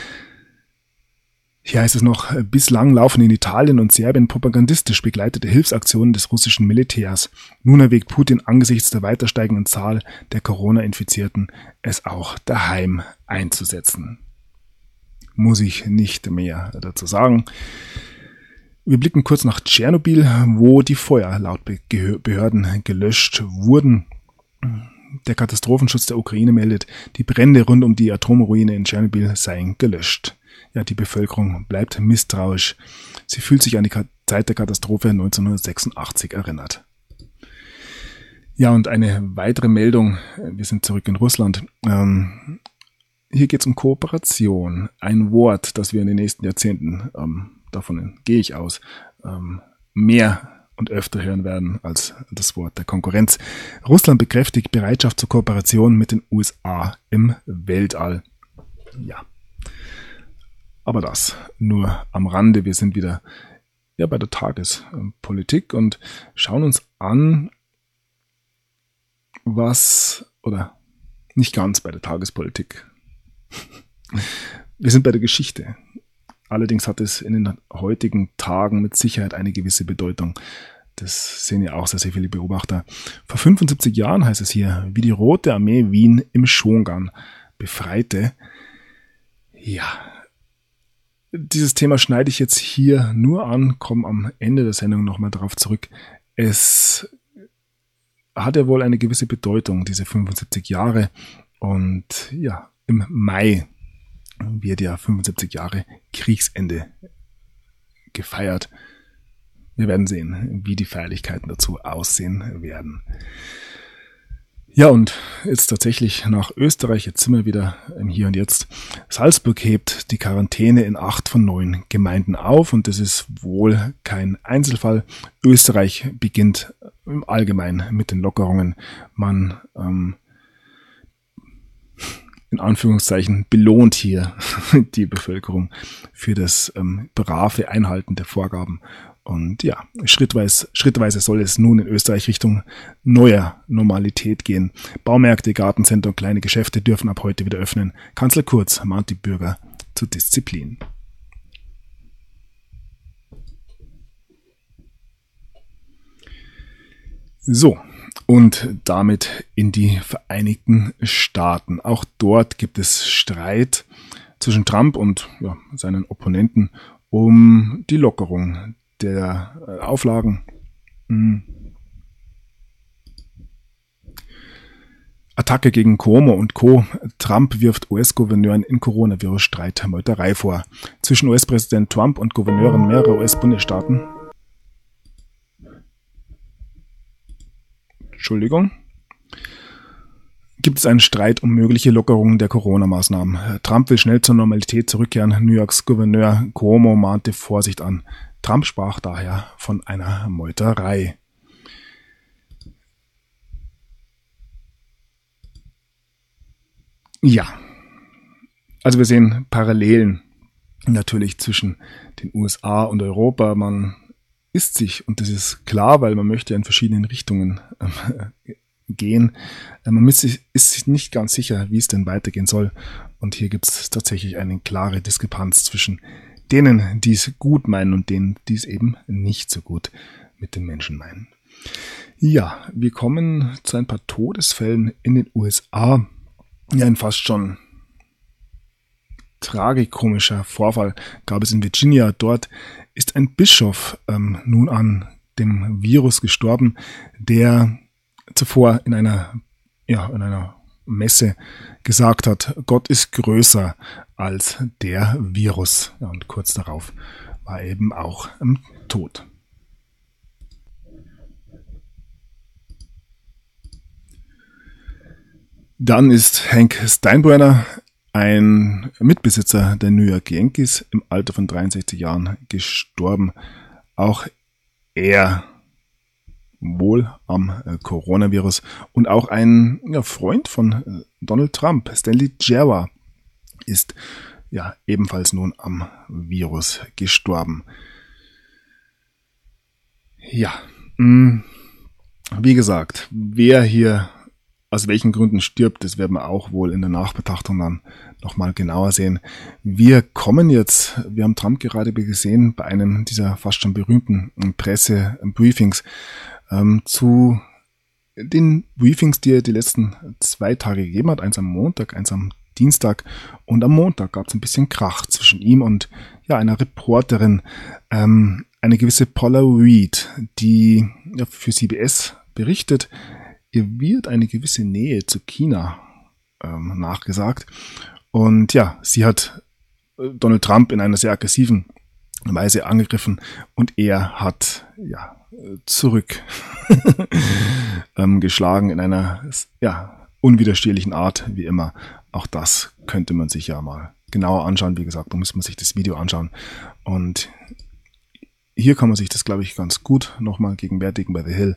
Hier heißt es noch, bislang laufen in Italien und Serbien propagandistisch begleitete Hilfsaktionen des russischen Militärs. Nun erwägt Putin angesichts der weiter steigenden Zahl der Corona-Infizierten, es auch daheim einzusetzen. Muss ich nicht mehr dazu sagen. Wir blicken kurz nach Tschernobyl, wo die Feuer laut Behörden gelöscht wurden. Der Katastrophenschutz der Ukraine meldet, die Brände rund um die Atomruine in Tschernobyl seien gelöscht. Ja, die Bevölkerung bleibt misstrauisch. Sie fühlt sich an die Zeit der Katastrophe 1986 erinnert. Ja, und eine weitere Meldung. Wir sind zurück in Russland. Hier geht es um Kooperation. Ein Wort, das wir in den nächsten Jahrzehnten, davon gehe ich aus, mehr und öfter hören werden als das Wort der Konkurrenz. Russland bekräftigt Bereitschaft zur Kooperation mit den USA im Weltall. Ja. Aber das nur am Rande. Wir sind wieder bei der Tagespolitik und schauen uns an, oder nicht ganz bei der Tagespolitik. Wir sind bei der Geschichte. Allerdings hat es in den heutigen Tagen mit Sicherheit eine gewisse Bedeutung. Das sehen ja auch sehr, sehr viele Beobachter. Vor 75 Jahren heißt es hier, wie die Rote Armee Wien im Shogun befreite. Ja, dieses Thema schneide ich jetzt hier nur an, komme am Ende der Sendung nochmal darauf zurück. Es hat ja wohl eine gewisse Bedeutung, diese 75 Jahre. Und ja, im Mai wird ja 75 Jahre Kriegsende gefeiert. Wir werden sehen, wie die Feierlichkeiten dazu aussehen werden. Ja, und jetzt tatsächlich nach Österreich, jetzt sind wir wieder im Hier und Jetzt. Salzburg hebt die Quarantäne in 8 von 9 Gemeinden auf und das ist wohl kein Einzelfall. Österreich beginnt im Allgemeinen mit den Lockerungen. Man, in Anführungszeichen, belohnt hier die Bevölkerung für das brave Einhalten der Vorgaben. Und ja, schrittweise soll es nun in Österreich Richtung neuer Normalität gehen. Baumärkte, Gartencenter und kleine Geschäfte dürfen ab heute wieder öffnen. Kanzler Kurz mahnt die Bürger zur Disziplin. So, und damit in die Vereinigten Staaten. Auch dort gibt es Streit zwischen Trump und seinen Opponenten um die Lockerung der Auflagen. Attacke gegen Cuomo und Co. Trump wirft US-Gouverneuren in Coronavirus-Streit Meuterei vor. Zwischen US-Präsident Trump und Gouverneuren mehrerer US-Bundesstaaten gibt es einen Streit um mögliche Lockerungen der Corona-Maßnahmen. Trump will schnell zur Normalität zurückkehren. New Yorks Gouverneur Cuomo mahnte Vorsicht an. Trump sprach daher von einer Meuterei. Ja, also wir sehen Parallelen natürlich zwischen den USA und Europa. Man ist sich, und das ist klar, weil man möchte in verschiedenen Richtungen gehen, man ist sich nicht ganz sicher, wie es denn weitergehen soll. Und hier gibt es tatsächlich eine klare Diskrepanz zwischen denen, die es gut meinen und denen, die es eben nicht so gut mit den Menschen meinen. Ja, wir kommen zu ein paar Todesfällen in den USA. Ja, ein fast schon tragikomischer Vorfall gab es in Virginia. Dort ist ein Bischof nun an dem Virus gestorben, der zuvor in einer in einer Messe gesagt hat, Gott ist größer als der Virus. Ja, und kurz darauf war er eben auch tot. Dann ist Hank Steinbrenner, ein Mitbesitzer der New York Yankees, im Alter von 63 Jahren gestorben. Auch er wohl am Coronavirus. Und auch ein Freund von Donald Trump, Stanley Gerber, ist ebenfalls nun am Virus gestorben. Ja, wie gesagt, wer hier aus welchen Gründen stirbt, das werden wir auch wohl in der Nachbetrachtung dann nochmal genauer sehen. Wir haben Trump gerade gesehen bei einem dieser fast schon berühmten Pressebriefings, zu den Briefings, die er die letzten 2 Tage gegeben hat, eins am Montag, eins am Dienstag, und am Montag gab es ein bisschen Krach zwischen ihm und einer Reporterin, eine gewisse Paula Reed, die für CBS berichtet. Ihr wird eine gewisse Nähe zu China nachgesagt. Und sie hat Donald Trump in einer sehr aggressiven Weise angegriffen und er hat zurück geschlagen in einer unwiderstehlichen Art, wie immer. Auch das könnte man sich ja mal genauer anschauen. Wie gesagt, da muss man sich das Video anschauen. Und hier kann man sich das, glaube ich, ganz gut nochmal gegenwärtigen bei The Hill.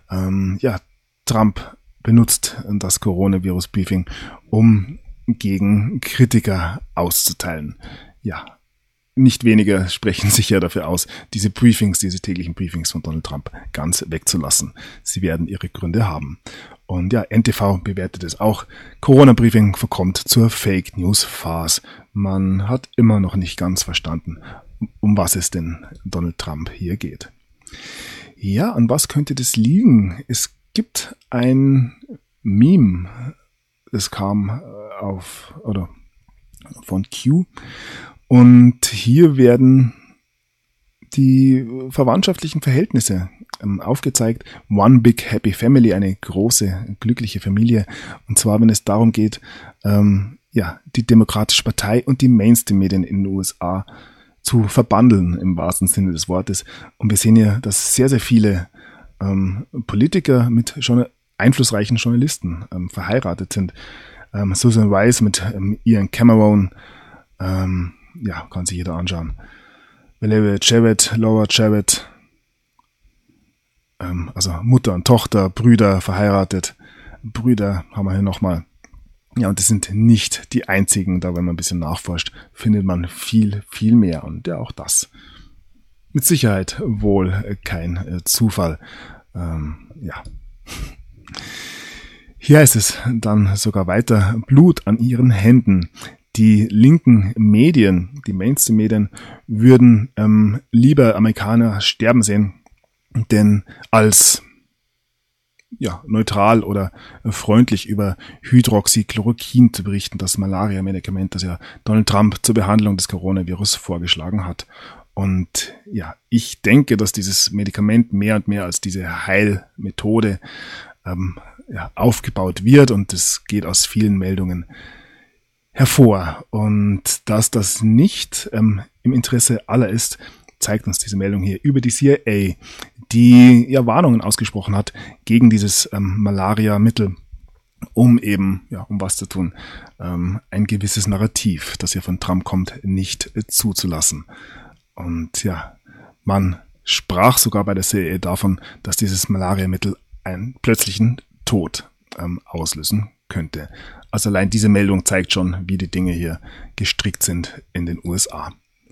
Trump benutzt das Coronavirus-Briefing, um gegen Kritiker auszuteilen. Nicht weniger sprechen sich ja dafür aus, diese täglichen Briefings von Donald Trump ganz wegzulassen. Sie werden ihre Gründe haben. Und NTV bewertet es auch. Corona-Briefing verkommt zur Fake News Farce. Man hat immer noch nicht ganz verstanden, um was es denn Donald Trump hier geht. An was könnte das liegen? Es gibt ein Meme, das kam von Q, und hier werden die verwandtschaftlichen Verhältnisse aufgezeigt. One Big Happy Family, eine große, glückliche Familie. Und zwar, wenn es darum geht, die Demokratische Partei und die Mainstream-Medien in den USA zu verbandeln, im wahrsten Sinne des Wortes. Und wir sehen hier, dass sehr, sehr viele Politiker mit schon einflussreichen Journalisten verheiratet sind. Susan Rice mit Ian Cameron, kann sich jeder anschauen. Valeria Jarrett, Laura Jarrett, also Mutter und Tochter, Brüder verheiratet. Brüder haben wir hier nochmal. Und das sind nicht die einzigen, da wenn man ein bisschen nachforscht, findet man viel, viel mehr. Und auch das mit Sicherheit wohl kein Zufall. Hier heißt es dann sogar weiter: Blut an ihren Händen. Die linken Medien, die Mainstream-Medien, würden lieber Amerikaner sterben sehen, denn als neutral oder freundlich über Hydroxychloroquin zu berichten, das Malaria-Medikament, das ja Donald Trump zur Behandlung des Coronavirus vorgeschlagen hat. Und ich denke, dass dieses Medikament mehr und mehr als diese Heilmethode aufgebaut wird, und es geht aus vielen Meldungen hervor. Und dass das nicht im Interesse aller ist, zeigt uns diese Meldung hier über die CIA, die Warnungen ausgesprochen hat gegen dieses Malaria-Mittel, um eben, um was zu tun, ein gewisses Narrativ, das ja von Trump kommt, nicht zuzulassen. Und man sprach sogar bei der CIA davon, dass dieses Malaria-Mittel einen plötzlichen Tod auslösen könnte. Also allein diese Meldung zeigt schon, wie die Dinge hier gestrickt sind in den USA.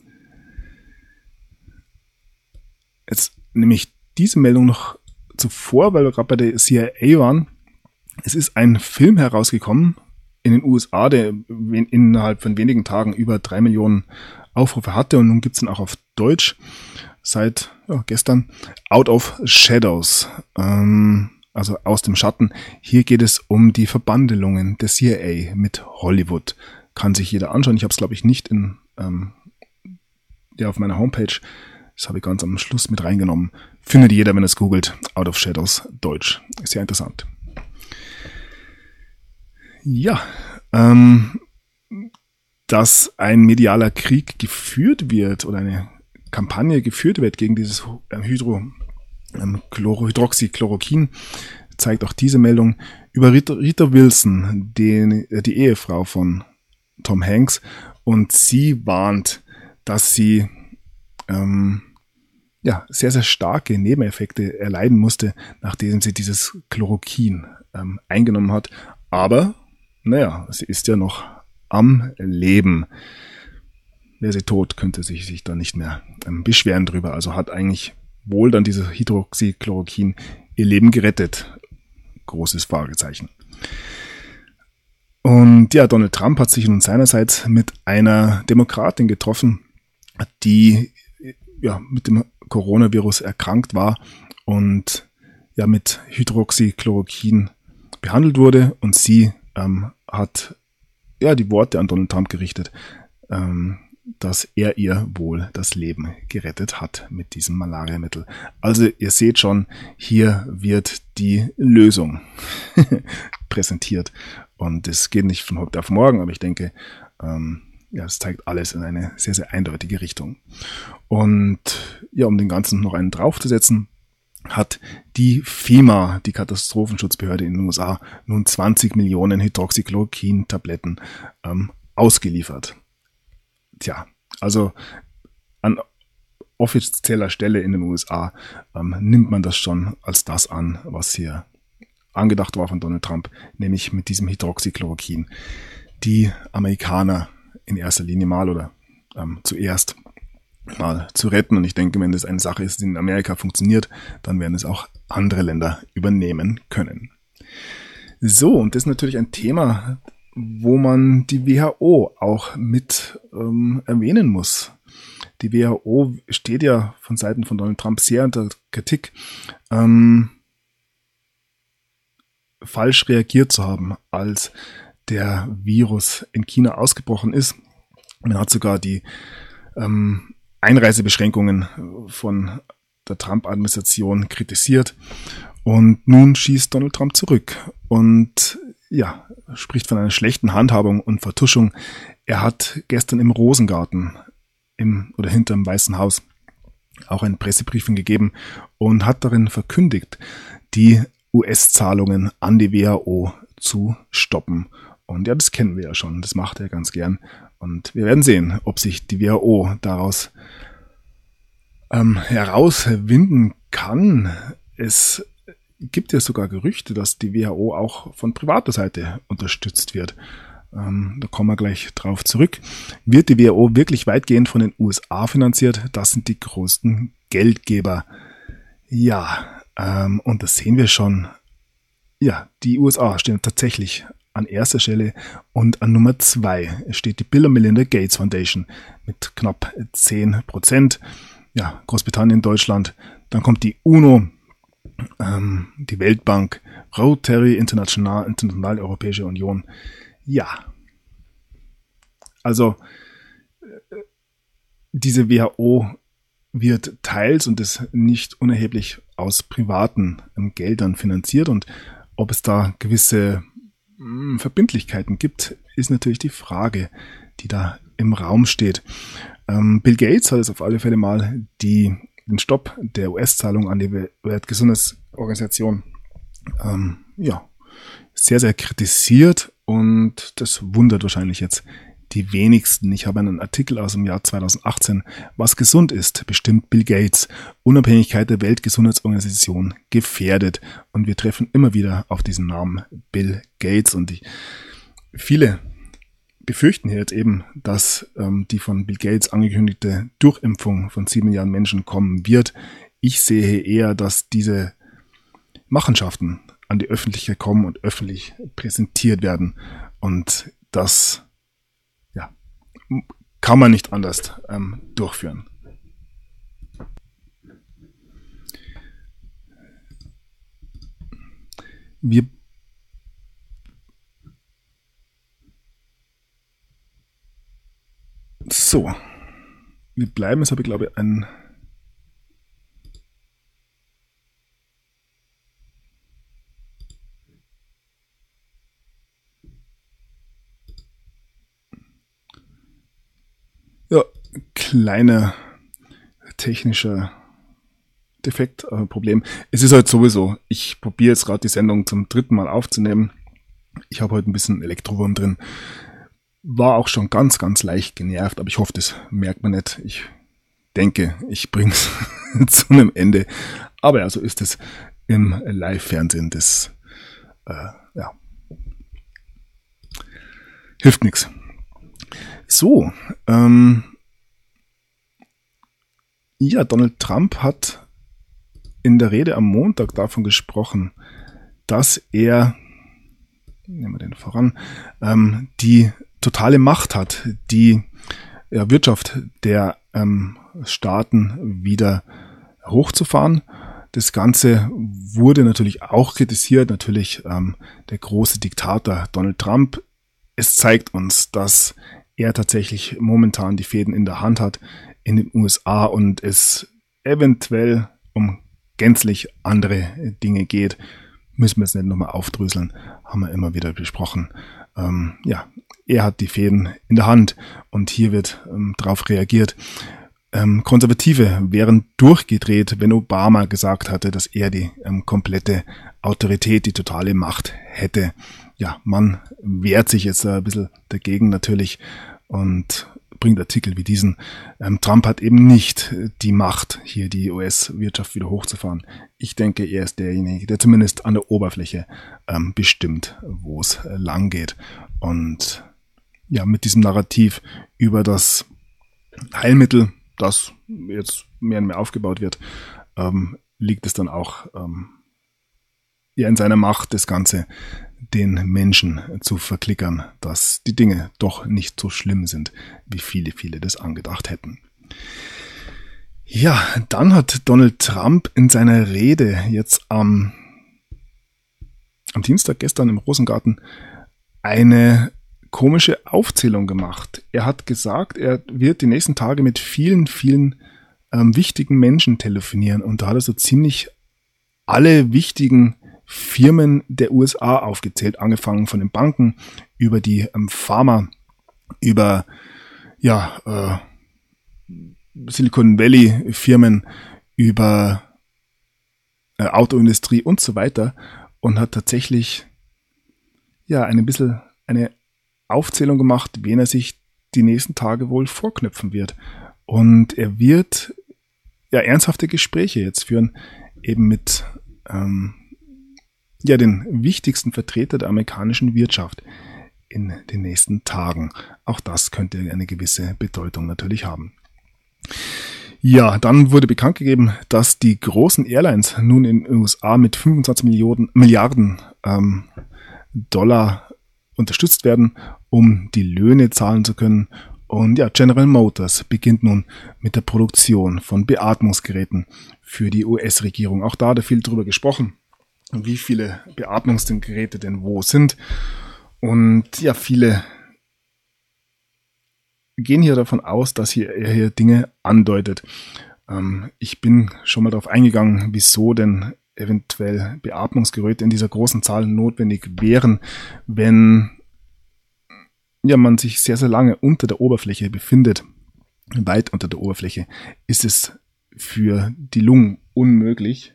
Jetzt nehme ich diese Meldung noch zuvor, weil wir gerade bei der CIA waren. Es ist ein Film herausgekommen in den USA, der innerhalb von wenigen Tagen über 3 Millionen Aufrufe hatte, und nun gibt es ihn auch auf Deutsch seit gestern. Out of Shadows, also aus dem Schatten. Hier geht es um die Verbandelungen der CIA mit Hollywood. Kann sich jeder anschauen. Ich habe es, glaube ich, nicht auf meiner Homepage. Das habe ich ganz am Schluss mit reingenommen. Findet jeder, wenn es googelt. Out of Shadows Deutsch. Sehr interessant. Ja, dass ein medialer Krieg geführt wird oder eine Kampagne geführt wird gegen dieses Hydroxychloroquin, zeigt auch diese Meldung über Rita Wilson, die Ehefrau von Tom Hanks, und sie warnt, dass sie sehr, sehr starke Nebeneffekte erleiden musste, nachdem sie dieses Chloroquin eingenommen hat. Aber, sie ist ja noch am Leben. Wäre sie tot, könnte sich da nicht mehr beschweren drüber. Also hat eigentlich wohl dann dieses Hydroxychloroquin ihr Leben gerettet. Großes Fragezeichen. Und ja, Donald Trump hat sich nun seinerseits mit einer Demokratin getroffen, die mit dem Coronavirus erkrankt war und mit Hydroxychloroquin behandelt wurde, und sie hat die Worte an Donald Trump gerichtet, dass er ihr wohl das Leben gerettet hat mit diesem Malariamittel. Also ihr seht schon, hier wird die Lösung präsentiert, und es geht nicht von heute auf morgen, aber ich denke, es zeigt alles in eine sehr, sehr eindeutige Richtung. Und um den Ganzen noch einen draufzusetzen, hat die FEMA, die Katastrophenschutzbehörde in den USA, nun 20 Millionen Hydroxychloroquin-Tabletten ausgeliefert. Tja, also an offizieller Stelle in den USA nimmt man das schon als das an, was hier angedacht war von Donald Trump, nämlich mit diesem Hydroxychloroquin die Amerikaner in erster Linie mal oder zuerst mal zu retten. Und ich denke, wenn das eine Sache ist, die in Amerika funktioniert, dann werden es auch andere Länder übernehmen können. So, und das ist natürlich ein Thema, wo man die WHO auch mit erwähnen muss. Die WHO steht ja von Seiten von Donald Trump sehr unter Kritik, falsch reagiert zu haben, als der Virus in China ausgebrochen ist. Man hat sogar die Einreisebeschränkungen von der Trump-Administration kritisiert, und nun schießt Donald Trump zurück und spricht von einer schlechten Handhabung und Vertuschung. Er hat gestern im Rosengarten hinterm Weißen Haus auch ein Pressebriefing gegeben und hat darin verkündigt, die US-Zahlungen an die WHO zu stoppen. Und das kennen wir ja schon, das macht er ganz gern. Und wir werden sehen, ob sich die WHO daraus herauswinden kann. Es gibt ja sogar Gerüchte, dass die WHO auch von privater Seite unterstützt wird. Da kommen wir gleich drauf zurück. Wird die WHO wirklich weitgehend von den USA finanziert? Das sind die größten Geldgeber. Und das sehen wir schon. Ja, die USA stehen tatsächlich an erster Stelle, und an Nummer 2 steht die Bill und Melinda Gates Foundation mit knapp 10%. Ja, Großbritannien, Deutschland. Dann kommt die UNO, die Weltbank, Rotary International, Europäische Union. Ja, also diese WHO wird teils, und das nicht unerheblich, aus privaten Geldern finanziert, und ob es da gewisse Verbindlichkeiten gibt, ist natürlich die Frage, die da im Raum steht. Bill Gates hat es auf alle Fälle mal den Stopp der US-Zahlung an die Weltgesundheitsorganisation sehr, sehr kritisiert, und das wundert wahrscheinlich jetzt die wenigsten. Ich habe einen Artikel aus dem Jahr 2018, was gesund ist, bestimmt Bill Gates, Unabhängigkeit der Weltgesundheitsorganisation gefährdet, und wir treffen immer wieder auf diesen Namen Bill Gates, und viele befürchten hier jetzt eben, dass die von Bill Gates angekündigte Durchimpfung von 7 Milliarden Menschen kommen wird. Ich sehe eher, dass diese Machenschaften an die Öffentlichkeit kommen und öffentlich präsentiert werden, und das kann man nicht anders durchführen. Wir bleiben, jetzt habe ich glaube ein kleiner technischer Defekt, Problem. Es ist halt sowieso, ich probiere jetzt gerade die Sendung zum 3. Mal aufzunehmen. Ich habe heute ein bisschen Elektrowurm drin. War auch schon ganz, ganz leicht genervt, aber ich hoffe, das merkt man nicht. Ich denke, ich bringe es zu einem Ende. Aber ja, so ist es im Live-Fernsehen. Das hilft nichts. So, Donald Trump hat in der Rede am Montag davon gesprochen, dass er, nehmen wir den voran, die totale Macht hat, die Wirtschaft der Staaten wieder hochzufahren. Das Ganze wurde natürlich auch kritisiert, natürlich der große Diktator Donald Trump. Es zeigt uns, dass er tatsächlich momentan die Fäden in der Hand hat in den USA und es eventuell um gänzlich andere Dinge geht. Müssen wir es nicht nochmal aufdröseln, haben wir immer wieder besprochen. Er hat die Fäden in der Hand und hier wird darauf reagiert. Konservative wären durchgedreht, wenn Obama gesagt hatte, dass er die komplette Autorität, die totale Macht hätte. Ja, man wehrt sich jetzt ein bisschen dagegen natürlich und bringt Artikel wie diesen. Trump hat eben nicht die Macht, hier die US-Wirtschaft wieder hochzufahren. Ich denke, er ist derjenige, der zumindest an der Oberfläche bestimmt, wo es lang geht. Und ja, mit diesem Narrativ über das Heilmittel, das jetzt mehr und mehr aufgebaut wird, liegt es dann auch in seiner Macht, das Ganze den Menschen zu verklickern, dass die Dinge doch nicht so schlimm sind, wie viele das angedacht hätten. Ja, dann hat Donald Trump in seiner Rede jetzt am Dienstag gestern im Rosengarten eine komische Aufzählung gemacht. Er hat gesagt, er wird die nächsten Tage mit vielen wichtigen Menschen telefonieren und da hat er so ziemlich alle wichtigen Firmen der USA aufgezählt, angefangen von den Banken über die Pharma, über Silicon Valley Firmen, über Autoindustrie und so weiter und hat tatsächlich eine Aufzählung gemacht, wen er sich die nächsten Tage wohl vorknöpfen wird. Und er wird ernsthafte Gespräche jetzt führen, eben mit den wichtigsten Vertreter der amerikanischen Wirtschaft in den nächsten Tagen. Auch das könnte eine gewisse Bedeutung natürlich haben. Ja, dann wurde bekannt gegeben, dass die großen Airlines nun in den USA mit 25 Milliarden Dollar unterstützt werden, um die Löhne zahlen zu können. Und ja, General Motors beginnt nun mit der Produktion von Beatmungsgeräten für die US-Regierung. Auch da hat er viel drüber gesprochen, wie viele Beatmungsgeräte denn wo sind. Und ja, viele gehen hier davon aus, dass er hier Dinge andeutet. Ich bin schon mal darauf eingegangen, wieso denn eventuell Beatmungsgeräte in dieser großen Zahl notwendig wären, wenn man sich sehr, sehr lange unter der Oberfläche befindet. Weit unter der Oberfläche ist es für die Lungen unmöglich,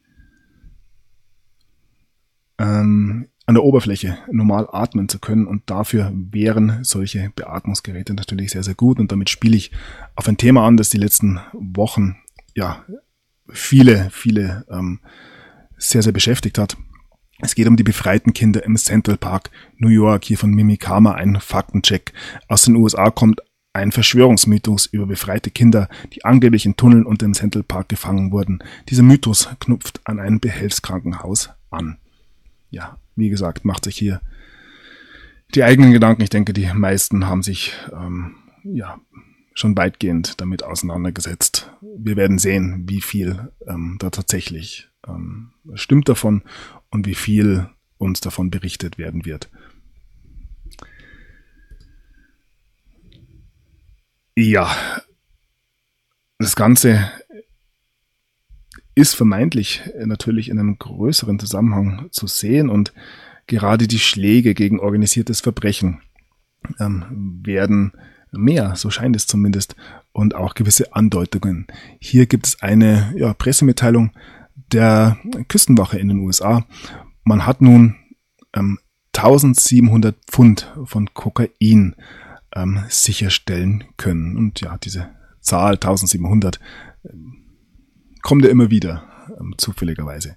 an der Oberfläche normal atmen zu können und dafür wären solche Beatmungsgeräte natürlich sehr, sehr gut und damit spiele ich auf ein Thema an, das die letzten Wochen viele sehr, sehr beschäftigt hat. Es geht um die befreiten Kinder im Central Park, New York, hier von Mimikama, ein Faktencheck. Aus den USA kommt ein Verschwörungsmythos über befreite Kinder, die angeblich in Tunneln unter dem Central Park gefangen wurden. Dieser Mythos knüpft an ein Behelfskrankenhaus an. Ja, wie gesagt, macht sich hier die eigenen Gedanken. Ich denke, die meisten haben sich schon weitgehend damit auseinandergesetzt. Wir werden sehen, wie viel da tatsächlich stimmt davon und wie viel uns davon berichtet werden wird. Ja, das Ganze ist vermeintlich natürlich in einem größeren Zusammenhang zu sehen und gerade die Schläge gegen organisiertes Verbrechen werden mehr, so scheint es zumindest. und auch gewisse Andeutungen. Hier gibt es eine Pressemitteilung der Küstenwache in den USA. Man hat nun 1700 Pfund von Kokain sicherstellen können. Und ja, diese Zahl 1700 kommt ja immer wieder, zufälligerweise.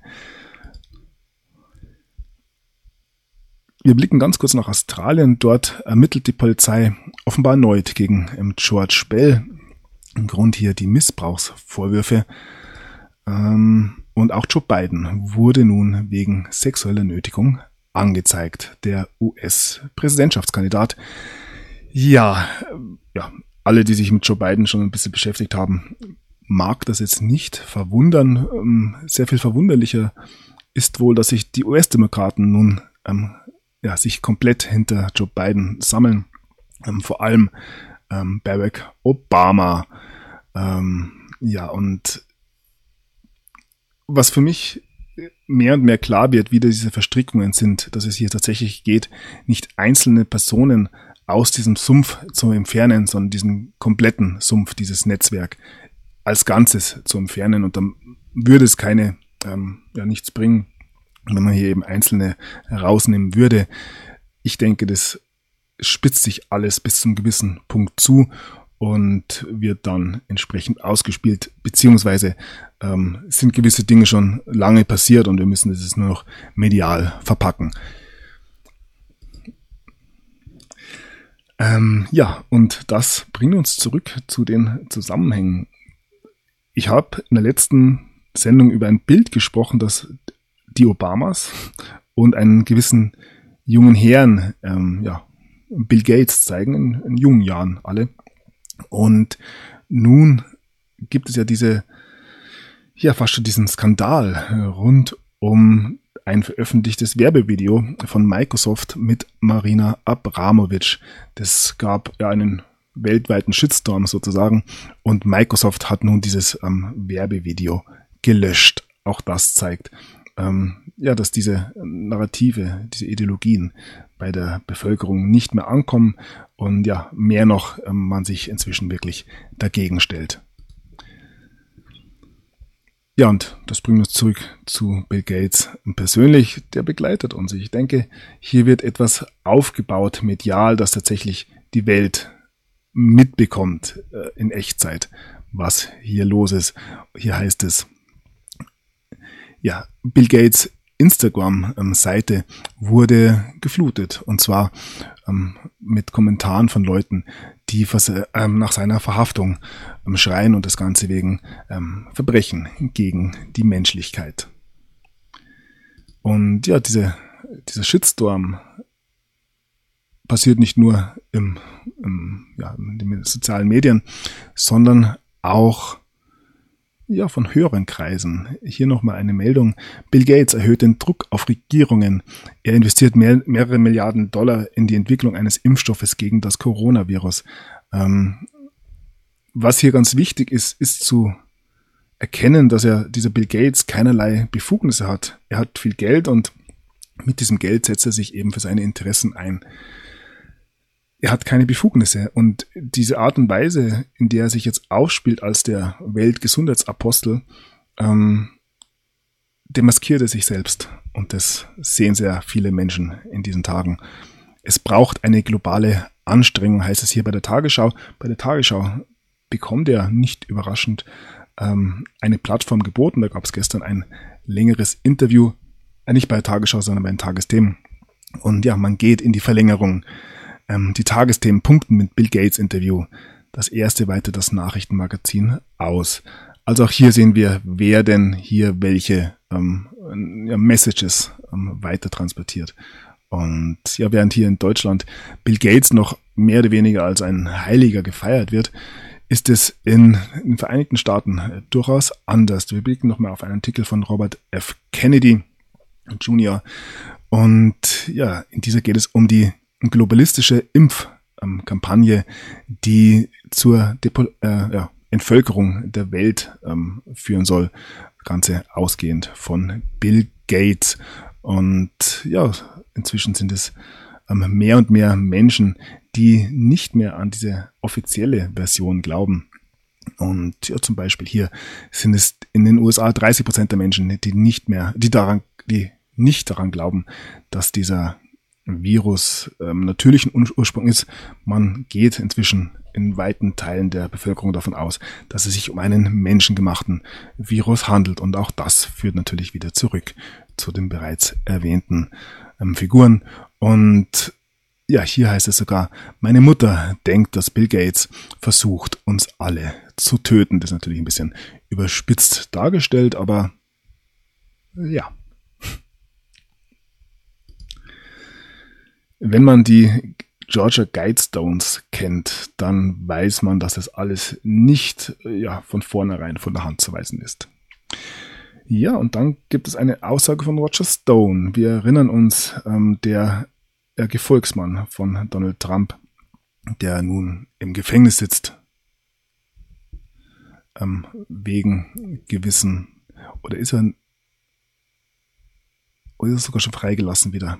Wir blicken ganz kurz nach Australien. Dort ermittelt die Polizei offenbar erneut gegen George Bell. Im Grund hier die Missbrauchsvorwürfe. Und auch Joe Biden wurde nun wegen sexueller Nötigung angezeigt. Der US-Präsidentschaftskandidat. Ja, alle, die sich mit Joe Biden schon ein bisschen beschäftigt haben, mag das jetzt nicht verwundern. Sehr viel verwunderlicher ist wohl, dass sich die US-Demokraten nun sich komplett hinter Joe Biden sammeln. Vor allem Barack Obama. Und was für mich mehr und mehr klar wird, wie diese Verstrickungen sind, dass es hier tatsächlich geht, nicht einzelne Personen aus diesem Sumpf zu entfernen, sondern diesen kompletten Sumpf, dieses Netzwerk als Ganzes zu entfernen. Und dann würde es nichts bringen, wenn man hier eben Einzelne herausnehmen würde. Ich denke, das spitzt sich alles bis zum gewissen Punkt zu und wird dann entsprechend ausgespielt, beziehungsweise sind gewisse Dinge schon lange passiert und wir müssen es nur noch medial verpacken. Und das bringt uns zurück zu den Zusammenhängen. Ich habe in der letzten Sendung über ein Bild gesprochen, das die Obamas und einen gewissen jungen Herrn, Bill Gates zeigen, in jungen Jahren alle. Und nun gibt es ja fast schon diesen Skandal rund um ein veröffentlichtes Werbevideo von Microsoft mit Marina Abramovic. Das gab ja einen weltweiten Shitstorm sozusagen und Microsoft hat nun dieses Werbevideo gelöscht. Auch das zeigt, dass diese Narrative, diese Ideologien bei der Bevölkerung nicht mehr ankommen und mehr noch man sich inzwischen wirklich dagegen stellt. Ja, und das bringt uns zurück zu Bill Gates persönlich, der begleitet uns. Ich denke, hier wird etwas aufgebaut medial, das tatsächlich die Welt mitbekommt in Echtzeit, was hier los ist. Hier heißt es, Bill Gates Instagram-Seite wurde geflutet und zwar mit Kommentaren von Leuten, die nach seiner Verhaftung schreien und das Ganze wegen Verbrechen gegen die Menschlichkeit. Und dieser Shitstorm passiert nicht nur in den sozialen Medien, sondern auch von höheren Kreisen. Hier nochmal eine Meldung. Bill Gates erhöht den Druck auf Regierungen. Er investiert mehrere Milliarden $, in die Entwicklung eines Impfstoffes gegen das Coronavirus. Was hier ganz wichtig ist zu erkennen, dass dieser Bill Gates keinerlei Befugnisse hat. Er hat viel Geld und mit diesem Geld setzt er sich eben für seine Interessen ein. Er hat keine Befugnisse und diese Art und Weise, in der er sich jetzt aufspielt als der Weltgesundheitsapostel, demaskiert er sich selbst und das sehen sehr viele Menschen in diesen Tagen. Es braucht eine globale Anstrengung, heißt es hier bei der Tagesschau. Bei der Tagesschau bekommt er nicht überraschend eine Plattform geboten. Da gab es gestern ein längeres Interview, nicht bei der Tagesschau, sondern bei den Tagesthemen. Und man geht in die Verlängerung. Die Tagesthemen punkten mit Bill Gates Interview. Das erste weitet das Nachrichtenmagazin aus. Also auch hier sehen wir, wer denn hier welche Messages weiter transportiert. Und während hier in Deutschland Bill Gates noch mehr oder weniger als ein Heiliger gefeiert wird, ist es in den Vereinigten Staaten durchaus anders. Wir blicken nochmal auf einen Artikel von Robert F. Kennedy Jr. Und in dieser geht es um die globalistische Impfkampagne, die zur Entvölkerung der Welt führen soll. Das Ganze ausgehend von Bill Gates. Und inzwischen sind es mehr und mehr Menschen, die nicht mehr an diese offizielle Version glauben. Und ja, zum Beispiel hier sind es in den USA 30% der Menschen, die nicht daran glauben, dass dieser Virus natürlichen Ursprung ist. Man geht inzwischen in weiten Teilen der Bevölkerung davon aus, dass es sich um einen menschengemachten Virus handelt. Und auch das führt natürlich wieder zurück zu den bereits erwähnten Figuren. Und ja, hier heißt es sogar, meine Mutter denkt, dass Bill Gates versucht, uns alle zu töten. Das ist natürlich ein bisschen überspitzt dargestellt, aber ja. Wenn man die Georgia Guidestones kennt, dann weiß man, dass das alles nicht von vornherein von der Hand zu weisen ist. Ja, und dann gibt es eine Aussage von Roger Stone. Wir erinnern uns, der Gefolgsmann von Donald Trump, der nun im Gefängnis sitzt, wegen gewissen, oder ist er sogar schon freigelassen wieder?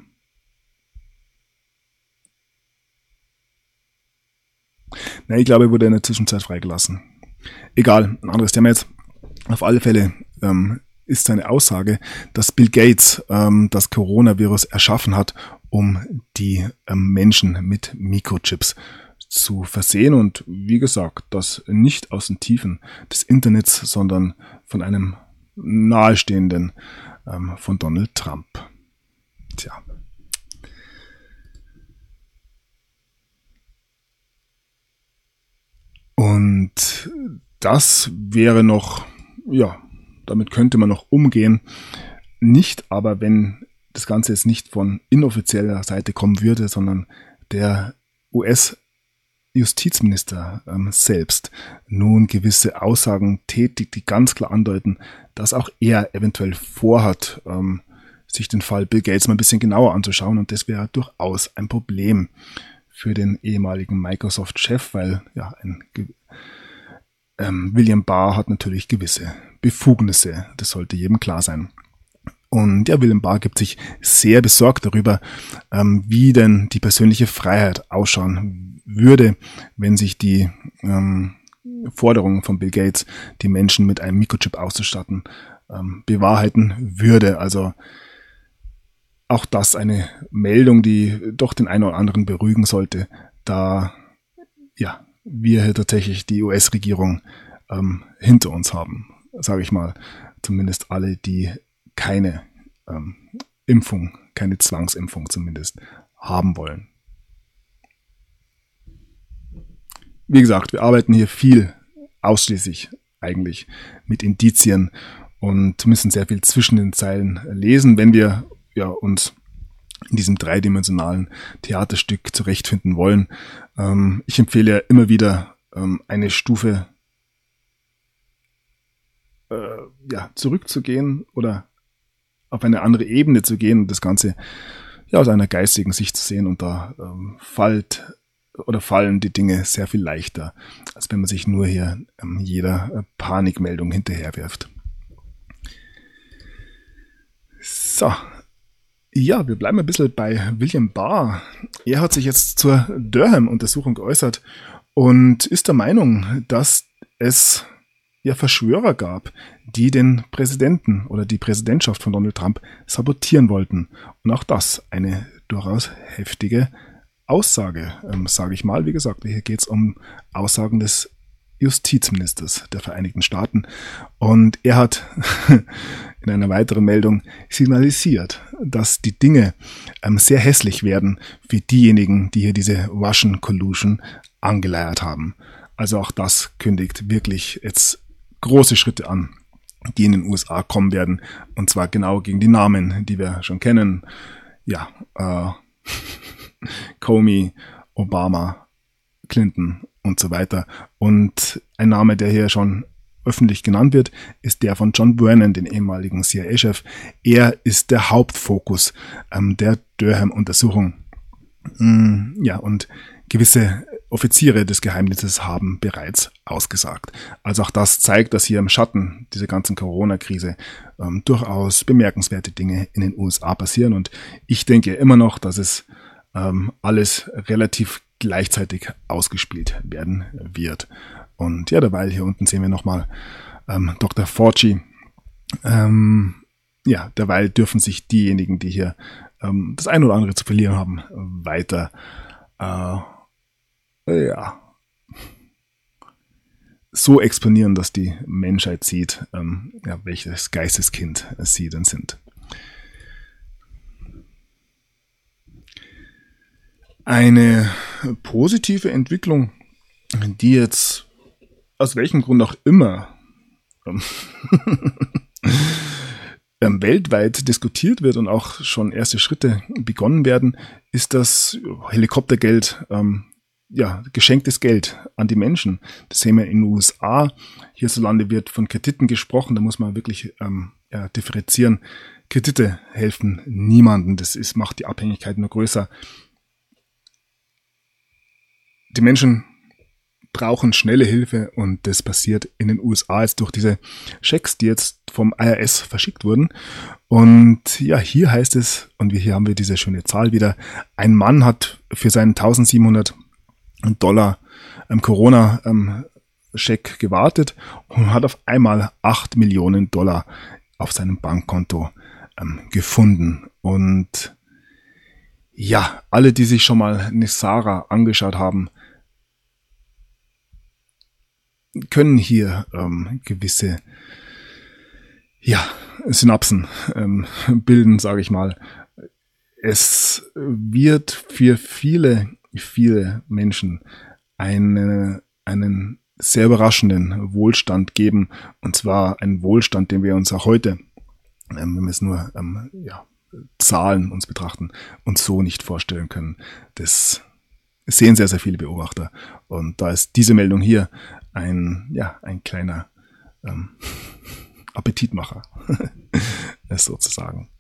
Na, ich glaube, er wurde in der Zwischenzeit freigelassen. Egal, ein anderes Thema jetzt. Auf alle Fälle ist seine Aussage, dass Bill Gates das Coronavirus erschaffen hat, um die Menschen mit Mikrochips zu versehen. Und wie gesagt, das nicht aus den Tiefen des Internets, sondern von einem Nahestehenden von Donald Trump. Tja. Und das wäre noch, damit könnte man noch umgehen. Nicht aber, wenn das Ganze jetzt nicht von inoffizieller Seite kommen würde, sondern der US-Justizminister selbst nun gewisse Aussagen tätigt, die ganz klar andeuten, dass auch er eventuell vorhat, sich den Fall Bill Gates mal ein bisschen genauer anzuschauen. Und das wäre durchaus ein Problem für den ehemaligen Microsoft-Chef, weil William Barr hat natürlich gewisse Befugnisse, das sollte jedem klar sein. Und William Barr gibt sich sehr besorgt darüber, wie denn die persönliche Freiheit ausschauen würde, wenn sich die Forderungen von Bill Gates, die Menschen mit einem Mikrochip auszustatten, bewahrheiten würde. Also auch das eine Meldung, die doch den einen oder anderen beruhigen sollte, da wir hier tatsächlich die US-Regierung hinter uns haben, sage ich mal. Zumindest alle, die keine Impfung, keine Zwangsimpfung zumindest haben wollen. Wie gesagt, wir arbeiten hier viel ausschließlich eigentlich mit Indizien und müssen sehr viel zwischen den Zeilen lesen, wenn wir uns in diesem dreidimensionalen Theaterstück zurechtfinden wollen. Ich empfehle ja immer wieder eine Stufe zurückzugehen oder auf eine andere Ebene zu gehen und das Ganze aus einer geistigen Sicht zu sehen, und da fallen die Dinge sehr viel leichter, als wenn man sich nur hier jeder Panikmeldung hinterherwirft. So. Ja, wir bleiben ein bisschen bei William Barr. Er hat sich jetzt zur Durham-Untersuchung geäußert und ist der Meinung, dass es Verschwörer gab, die den Präsidenten oder die Präsidentschaft von Donald Trump sabotieren wollten. Und auch das eine durchaus heftige Aussage, sage ich mal. Wie gesagt, hier geht es um Aussagen des Justizministers der Vereinigten Staaten. Und er hat in einer weiteren Meldung signalisiert, dass die Dinge sehr hässlich werden für diejenigen, die hier diese Russian Collusion angeleiert haben. Also auch das kündigt wirklich jetzt große Schritte an, die in den USA kommen werden. Und zwar genau gegen die Namen, die wir schon kennen. Comey, Obama, Clinton und so weiter. Und ein Name, der hier schon öffentlich genannt wird, ist der von John Brennan, den ehemaligen CIA-Chef. Er ist der Hauptfokus der Durham-Untersuchung. Und gewisse Offiziere des Geheimdienstes haben bereits ausgesagt. Also auch das zeigt, dass hier im Schatten dieser ganzen Corona-Krise durchaus bemerkenswerte Dinge in den USA passieren. Und ich denke immer noch, dass es alles relativ gleichzeitig ausgespielt werden wird. Und ja, derweil hier unten sehen wir nochmal Dr. Fauci. Derweil dürfen sich diejenigen, die hier das eine oder andere zu verlieren haben, weiter so exponieren, dass die Menschheit sieht, welches Geisteskind sie denn sind. Eine positive Entwicklung, die jetzt aus welchem Grund auch immer weltweit diskutiert wird und auch schon erste Schritte begonnen werden, ist das Helikoptergeld, geschenktes Geld an die Menschen. Das sehen wir in den USA. Hierzulande wird von Krediten gesprochen, da muss man wirklich differenzieren. Kredite helfen niemandem, macht die Abhängigkeit nur größer. Die Menschen brauchen schnelle Hilfe und das passiert in den USA jetzt durch diese Schecks, die jetzt vom IRS verschickt wurden. Und ja, hier heißt es, und hier haben wir diese schöne Zahl wieder, ein Mann hat für seinen $1.700 Corona-Scheck gewartet und hat auf einmal $8 Millionen auf seinem Bankkonto gefunden. Und ja, alle, die sich schon mal eine Sarah angeschaut haben, können hier gewisse Synapsen bilden, sage ich mal. Es wird für viele Menschen einen sehr überraschenden Wohlstand geben, und zwar einen Wohlstand, den wir uns auch heute, wenn wir es nur Zahlen uns betrachten, uns so nicht vorstellen können. Das sehen sehr, sehr viele Beobachter, und da ist diese Meldung hier ein kleiner Appetitmacher, sozusagen.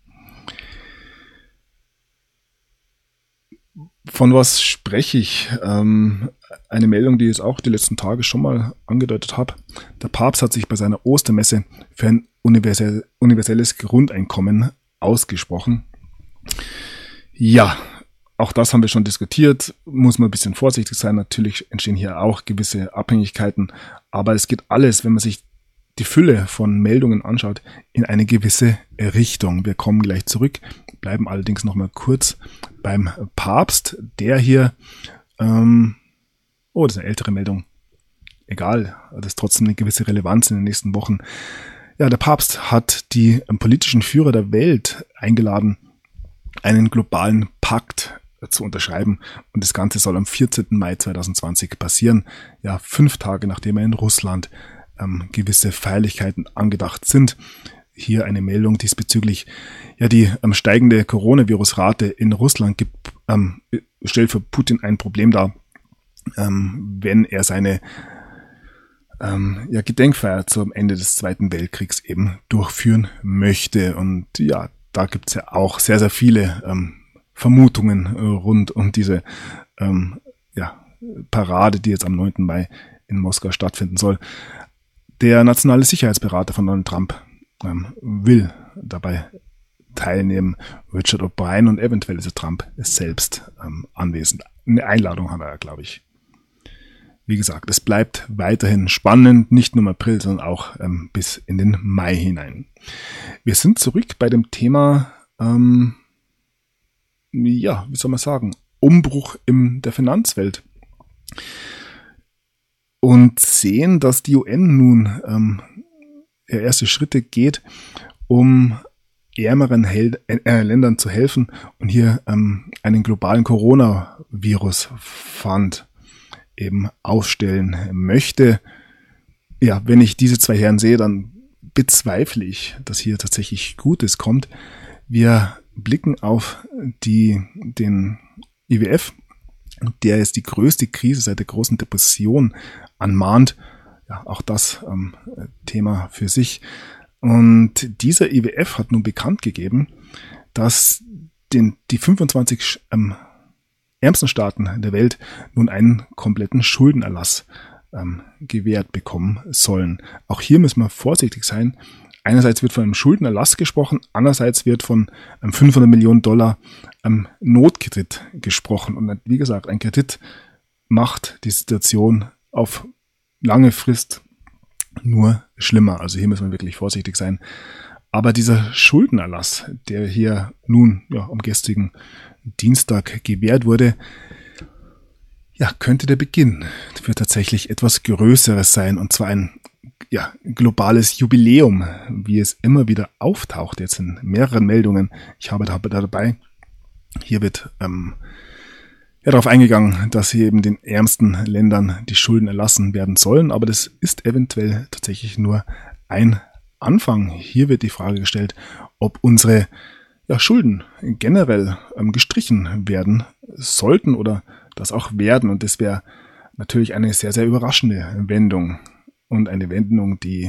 Von was spreche ich? Eine Meldung, die ich auch die letzten Tage schon mal angedeutet habe. Der Papst hat sich bei seiner Ostermesse für ein universelles Grundeinkommen ausgesprochen. Ja, auch das haben wir schon diskutiert. Muss man ein bisschen vorsichtig sein. Natürlich entstehen hier auch gewisse Abhängigkeiten. Aber es geht alles, wenn man sich die Fülle von Meldungen anschaut, in eine gewisse Richtung. Wir kommen gleich zurück, bleiben allerdings noch mal kurz beim Papst, der hier, das ist eine ältere Meldung, egal, das ist trotzdem eine gewisse Relevanz in den nächsten Wochen. Ja, der Papst hat die politischen Führer der Welt eingeladen, einen globalen Pakt zu unterschreiben, und das Ganze soll am 14. Mai 2020 passieren, 5 Tage nachdem er in Russland gewisse Feierlichkeiten angedacht sind. Hier eine Meldung diesbezüglich. Ja, die steigende Coronavirus-Rate in Russland stellt für Putin ein Problem dar, wenn er seine Gedenkfeier zum Ende des Zweiten Weltkriegs eben durchführen möchte. Und ja, da gibt es ja auch sehr, sehr viele Vermutungen rund um diese Parade, die jetzt am 9. Mai in Moskau stattfinden soll. Der nationale Sicherheitsberater von Donald Trump will dabei teilnehmen. Richard O'Brien, und eventuell ist Trump selbst anwesend. Eine Einladung hat er, glaube ich. Wie gesagt, es bleibt weiterhin spannend, nicht nur im April, sondern auch bis in den Mai hinein. Wir sind zurück bei dem Thema, Umbruch in der Finanzwelt. Und sehen, dass die UN nun erste Schritte geht, um ärmeren Ländern zu helfen und hier einen globalen Coronavirus-Fund eben aufstellen möchte. Ja, wenn ich diese zwei Herren sehe, dann bezweifle ich, dass hier tatsächlich Gutes kommt. Wir blicken auf den IWF, der jetzt die größte Krise seit der großen Depression anmahnt. Ja, auch das Thema für sich. Und dieser IWF hat nun bekannt gegeben, dass die 25 ärmsten Staaten der Welt nun einen kompletten Schuldenerlass gewährt bekommen sollen. Auch hier müssen wir vorsichtig sein. Einerseits wird von einem Schuldenerlass gesprochen, andererseits wird von einem $500 Millionen Notkredit gesprochen. Und wie gesagt, ein Kredit macht die Situation auf lange Frist nur schlimmer. Also hier müssen wir wirklich vorsichtig sein. Aber dieser Schuldenerlass, der hier nun am gestrigen Dienstag gewährt wurde, könnte der Beginn für tatsächlich etwas Größeres sein, und zwar ein globales Jubiläum, wie es immer wieder auftaucht, jetzt in mehreren Meldungen. Ich habe da dabei, hier wird darauf eingegangen, dass hier eben den ärmsten Ländern die Schulden erlassen werden sollen, aber das ist eventuell tatsächlich nur ein Anfang. Hier wird die Frage gestellt, ob unsere Schulden generell gestrichen werden sollten oder das auch werden, und das wäre natürlich eine sehr, sehr überraschende Wendung und eine Wendung, die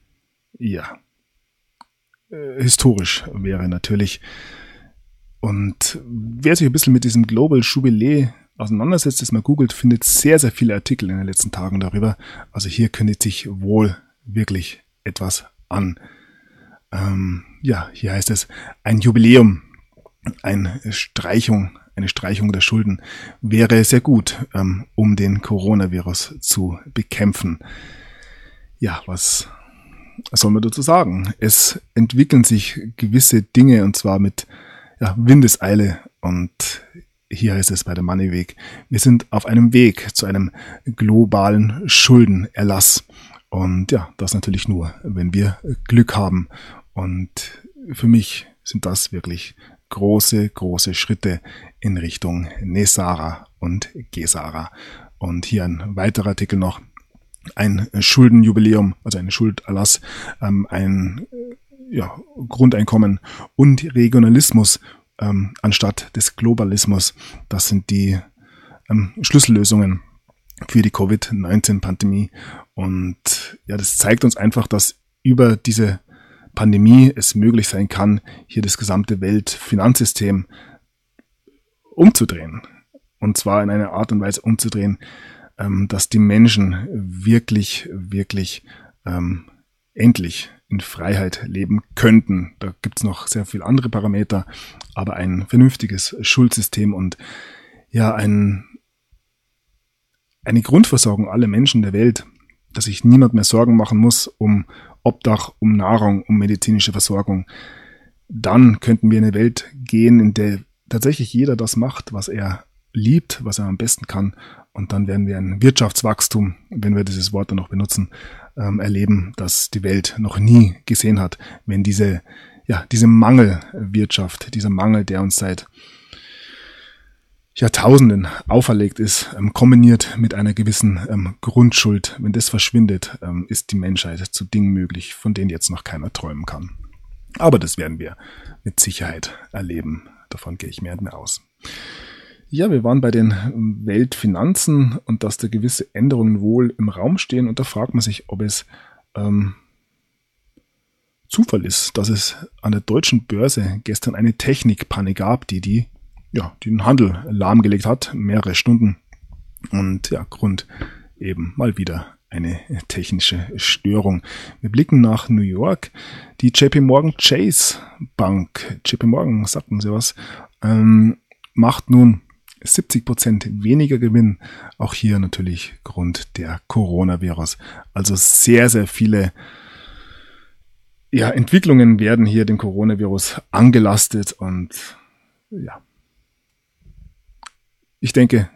historisch wäre natürlich. Und wer sich ein bisschen mit diesem Global Jubilee auseinandersetzt, das mal googelt, findet sehr, sehr viele Artikel in den letzten Tagen darüber. Also hier kündigt sich wohl wirklich etwas an. Hier heißt es, ein Jubiläum, eine Streichung der Schulden wäre sehr gut, um den Coronavirus zu bekämpfen. Ja, was soll man dazu sagen? Es entwickeln sich gewisse Dinge, und zwar mit Windeseile, und hier heißt es bei der Money Week, wir sind auf einem Weg zu einem globalen Schuldenerlass, und das natürlich nur, wenn wir Glück haben, und für mich sind das wirklich große, große Schritte in Richtung Nesara und Gesara. Und hier ein weiterer Artikel noch, ein Schuldenjubiläum, also ein Schulderlass, ein Grundeinkommen und Regionalismus anstatt des Globalismus. Das sind die Schlüssellösungen für die Covid-19-Pandemie. Und das zeigt uns einfach, dass über diese Pandemie es möglich sein kann, hier das gesamte Weltfinanzsystem umzudrehen. Und zwar in einer Art und Weise umzudrehen, dass die Menschen wirklich, wirklich endlich in Freiheit leben könnten. Da gibt es noch sehr viele andere Parameter, aber ein vernünftiges Schuldsystem und eine Grundversorgung aller Menschen der Welt, dass sich niemand mehr Sorgen machen muss um Obdach, um Nahrung, um medizinische Versorgung. Dann könnten wir in eine Welt gehen, in der tatsächlich jeder das macht, was er liebt, was er am besten kann. Und dann werden wir ein Wirtschaftswachstum, wenn wir dieses Wort dann noch benutzen, erleben, das die Welt noch nie gesehen hat. Wenn diese Mangelwirtschaft, dieser Mangel, der uns seit Jahrtausenden auferlegt ist, kombiniert mit einer gewissen Grundschuld, wenn das verschwindet, ist die Menschheit zu Dingen möglich, von denen jetzt noch keiner träumen kann. Aber das werden wir mit Sicherheit erleben. Davon gehe ich mehr und mehr aus. Ja, wir waren bei den Weltfinanzen und dass da gewisse Änderungen wohl im Raum stehen, und da fragt man sich, ob es Zufall ist, dass es an der deutschen Börse gestern eine Technikpanne gab, die den Handel lahmgelegt hat, mehrere Stunden. Und Grund eben mal wieder eine technische Störung. Wir blicken nach New York. Die JP Morgan Chase Bank, JP Morgan, sagten sie was, macht nun 70% weniger Gewinn. Auch hier natürlich Grund der Coronavirus. Also sehr, sehr viele Entwicklungen werden hier dem Coronavirus angelastet, und ich denke,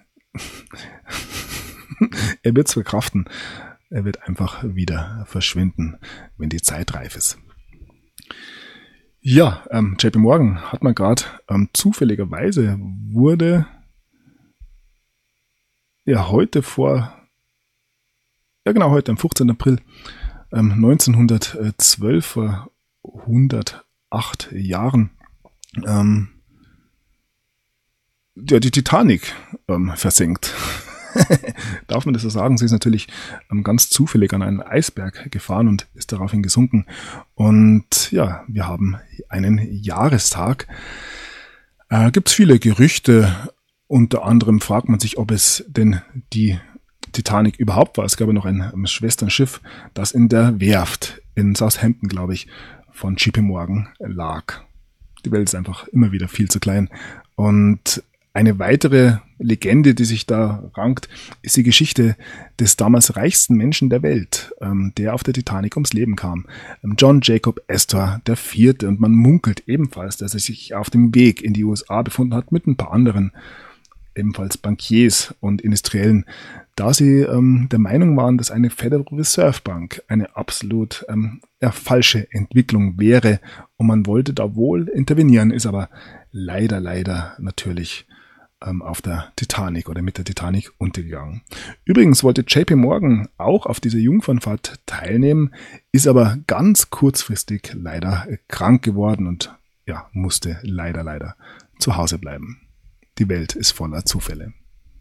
er wird es verkraften. Er wird einfach wieder verschwinden, wenn die Zeit reif ist. Ja, JP Morgan hat man gerade zufälligerweise wurde heute am 15. April 1912, vor 108 Jahren, die Titanic versenkt. Darf man das so sagen? Sie ist natürlich ganz zufällig an einen Eisberg gefahren und ist daraufhin gesunken. Und wir haben einen Jahrestag. Gibt es viele Gerüchte. Unter anderem fragt man sich, ob es denn die Titanic überhaupt war. Es gab ja noch ein Schwesternschiff, das in der Werft in Southampton, glaube ich, von JP Morgan lag. Die Welt ist einfach immer wieder viel zu klein. Und Eine weitere Legende, die sich da rankt, ist die Geschichte des damals reichsten Menschen der Welt, der auf der Titanic ums Leben kam. John Jacob Astor IV. Und man munkelt ebenfalls, dass er sich auf dem Weg in die USA befunden hat mit ein paar anderen, ebenfalls Bankiers und Industriellen, da sie der Meinung waren, dass eine Federal Reserve Bank eine absolut falsche Entwicklung wäre und man wollte da wohl intervenieren, ist aber leider natürlich auf der Titanic oder mit der Titanic untergegangen. Übrigens wollte JP Morgan auch auf dieser Jungfernfahrt teilnehmen, ist aber ganz kurzfristig leider krank geworden und ja, musste leider zu Hause bleiben. Die Welt ist voller Zufälle.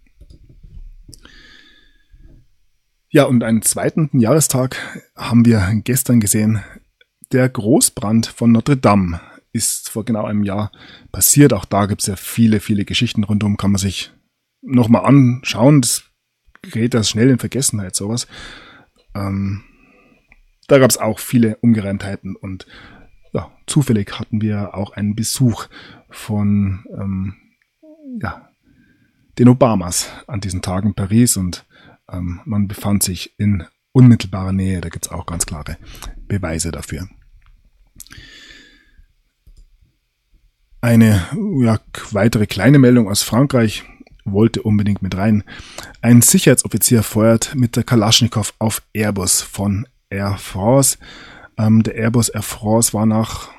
Ja, und einen zweiten Jahrestag haben wir gestern gesehen. Der Großbrand von Notre Dame ist vor genau einem Jahr passiert. Auch da gibt es ja viele Geschichten rundum, kann man sich nochmal anschauen. Das gerät das schnell in Vergessenheit, sowas. Da gab es auch viele Ungereimtheiten und ja, zufällig hatten wir auch einen Besuch von den Obamas an diesen Tagen in Paris und man befand sich in unmittelbarer Nähe. Da gibt es auch ganz klare Beweise dafür. Eine weitere kleine Meldung aus Frankreich wollte unbedingt mit rein. Ein Sicherheitsoffizier feuert mit der Kalaschnikow auf Airbus von Air France. Der Airbus Air France war nach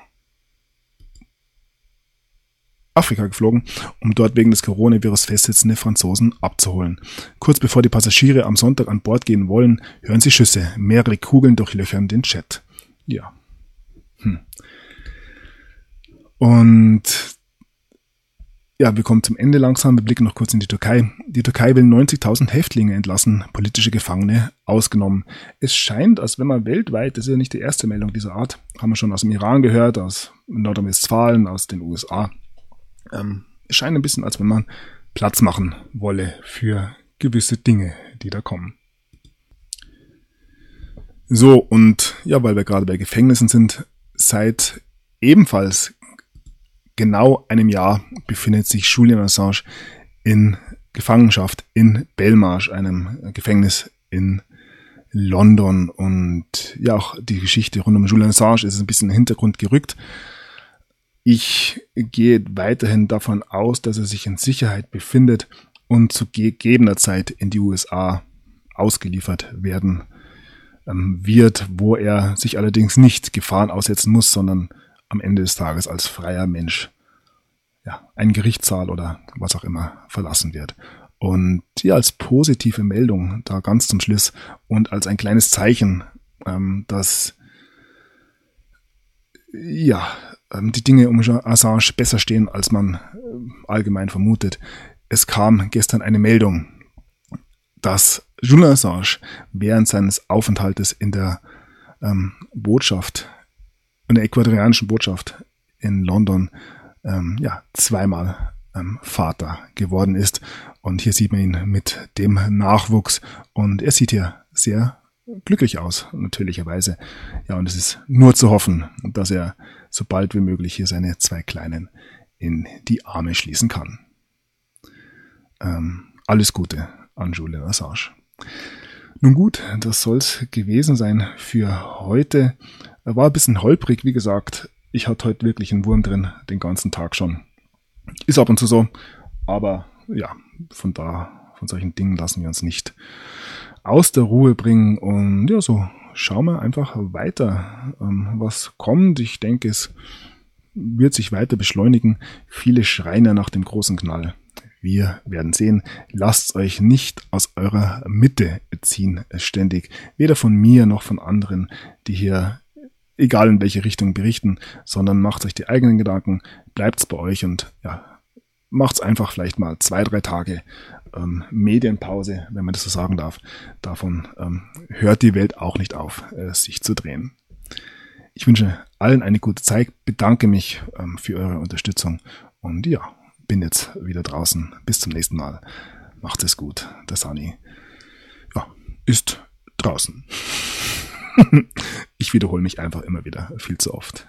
Afrika geflogen, um dort wegen des Coronavirus festsitzende Franzosen abzuholen. Kurz bevor die Passagiere am Sonntag an Bord gehen wollen, hören sie Schüsse. Mehrere Kugeln durchlöchern den Jet. Ja. Und ja, wir kommen zum Ende langsam. Wir blicken noch kurz in die Türkei. Die Türkei will 90.000 Häftlinge entlassen, politische Gefangene ausgenommen. Es scheint, als wenn man weltweit, das ist ja nicht die erste Meldung dieser Art, haben wir schon aus dem Iran gehört, aus Nordrhein-Westfalen, aus den USA. Es scheint ein bisschen, als wenn man Platz machen wolle für gewisse Dinge, die da kommen. So, und ja, weil wir gerade bei Gefängnissen sind, seit ebenfalls genau einem Jahr befindet sich Julian Assange in Gefangenschaft in Belmarsh, einem Gefängnis in London. Und ja, auch die Geschichte rund um Julian Assange ist ein bisschen in den Hintergrund gerückt. Ich gehe weiterhin davon aus, dass er sich in Sicherheit befindet und zu gegebener Zeit in die USA ausgeliefert werden wird, wo er sich allerdings nicht Gefahren aussetzen muss, sondern am Ende des Tages als freier Mensch einen Gerichtssaal oder was auch immer verlassen wird. Und ja, als positive Meldung da ganz zum Schluss und als ein kleines Zeichen, dass die Dinge um Assange besser stehen, als man allgemein vermutet. Es kam gestern eine Meldung, dass Julian Assange während seines Aufenthaltes in der ecuadorianischen Botschaft in London zweimal Vater geworden ist. Und hier sieht man ihn mit dem Nachwuchs und er sieht hier sehr glücklich aus, natürlicherweise. Ja, und es ist nur zu hoffen, dass er so bald wie möglich hier seine zwei Kleinen in die Arme schließen kann. Alles Gute an Julian Assange. Nun gut, das soll's gewesen sein für heute. War ein bisschen holprig, wie gesagt. Ich hatte heute wirklich einen Wurm drin, den ganzen Tag schon. Ist ab und zu so, aber ja, von solchen Dingen lassen wir uns nicht aus der Ruhe bringen. Und ja, so schauen wir einfach weiter, was kommt. Ich denke, es wird sich weiter beschleunigen. Viele schreien ja nach dem großen Knall. Wir werden sehen. Lasst euch nicht aus eurer Mitte ziehen, ständig. Weder von mir noch von anderen, die hier, egal in welche Richtung, berichten, sondern macht euch die eigenen Gedanken, bleibt's bei euch und ja, macht's einfach vielleicht mal 2-3 Tage Medienpause, wenn man das so sagen darf. Davon hört die Welt auch nicht auf, sich zu drehen. Ich wünsche allen eine gute Zeit, bedanke mich für eure Unterstützung und ja, bin jetzt wieder draußen. Bis zum nächsten Mal. Macht es gut. Der Sunny ist draußen. Ich wiederhole mich einfach immer wieder viel zu oft.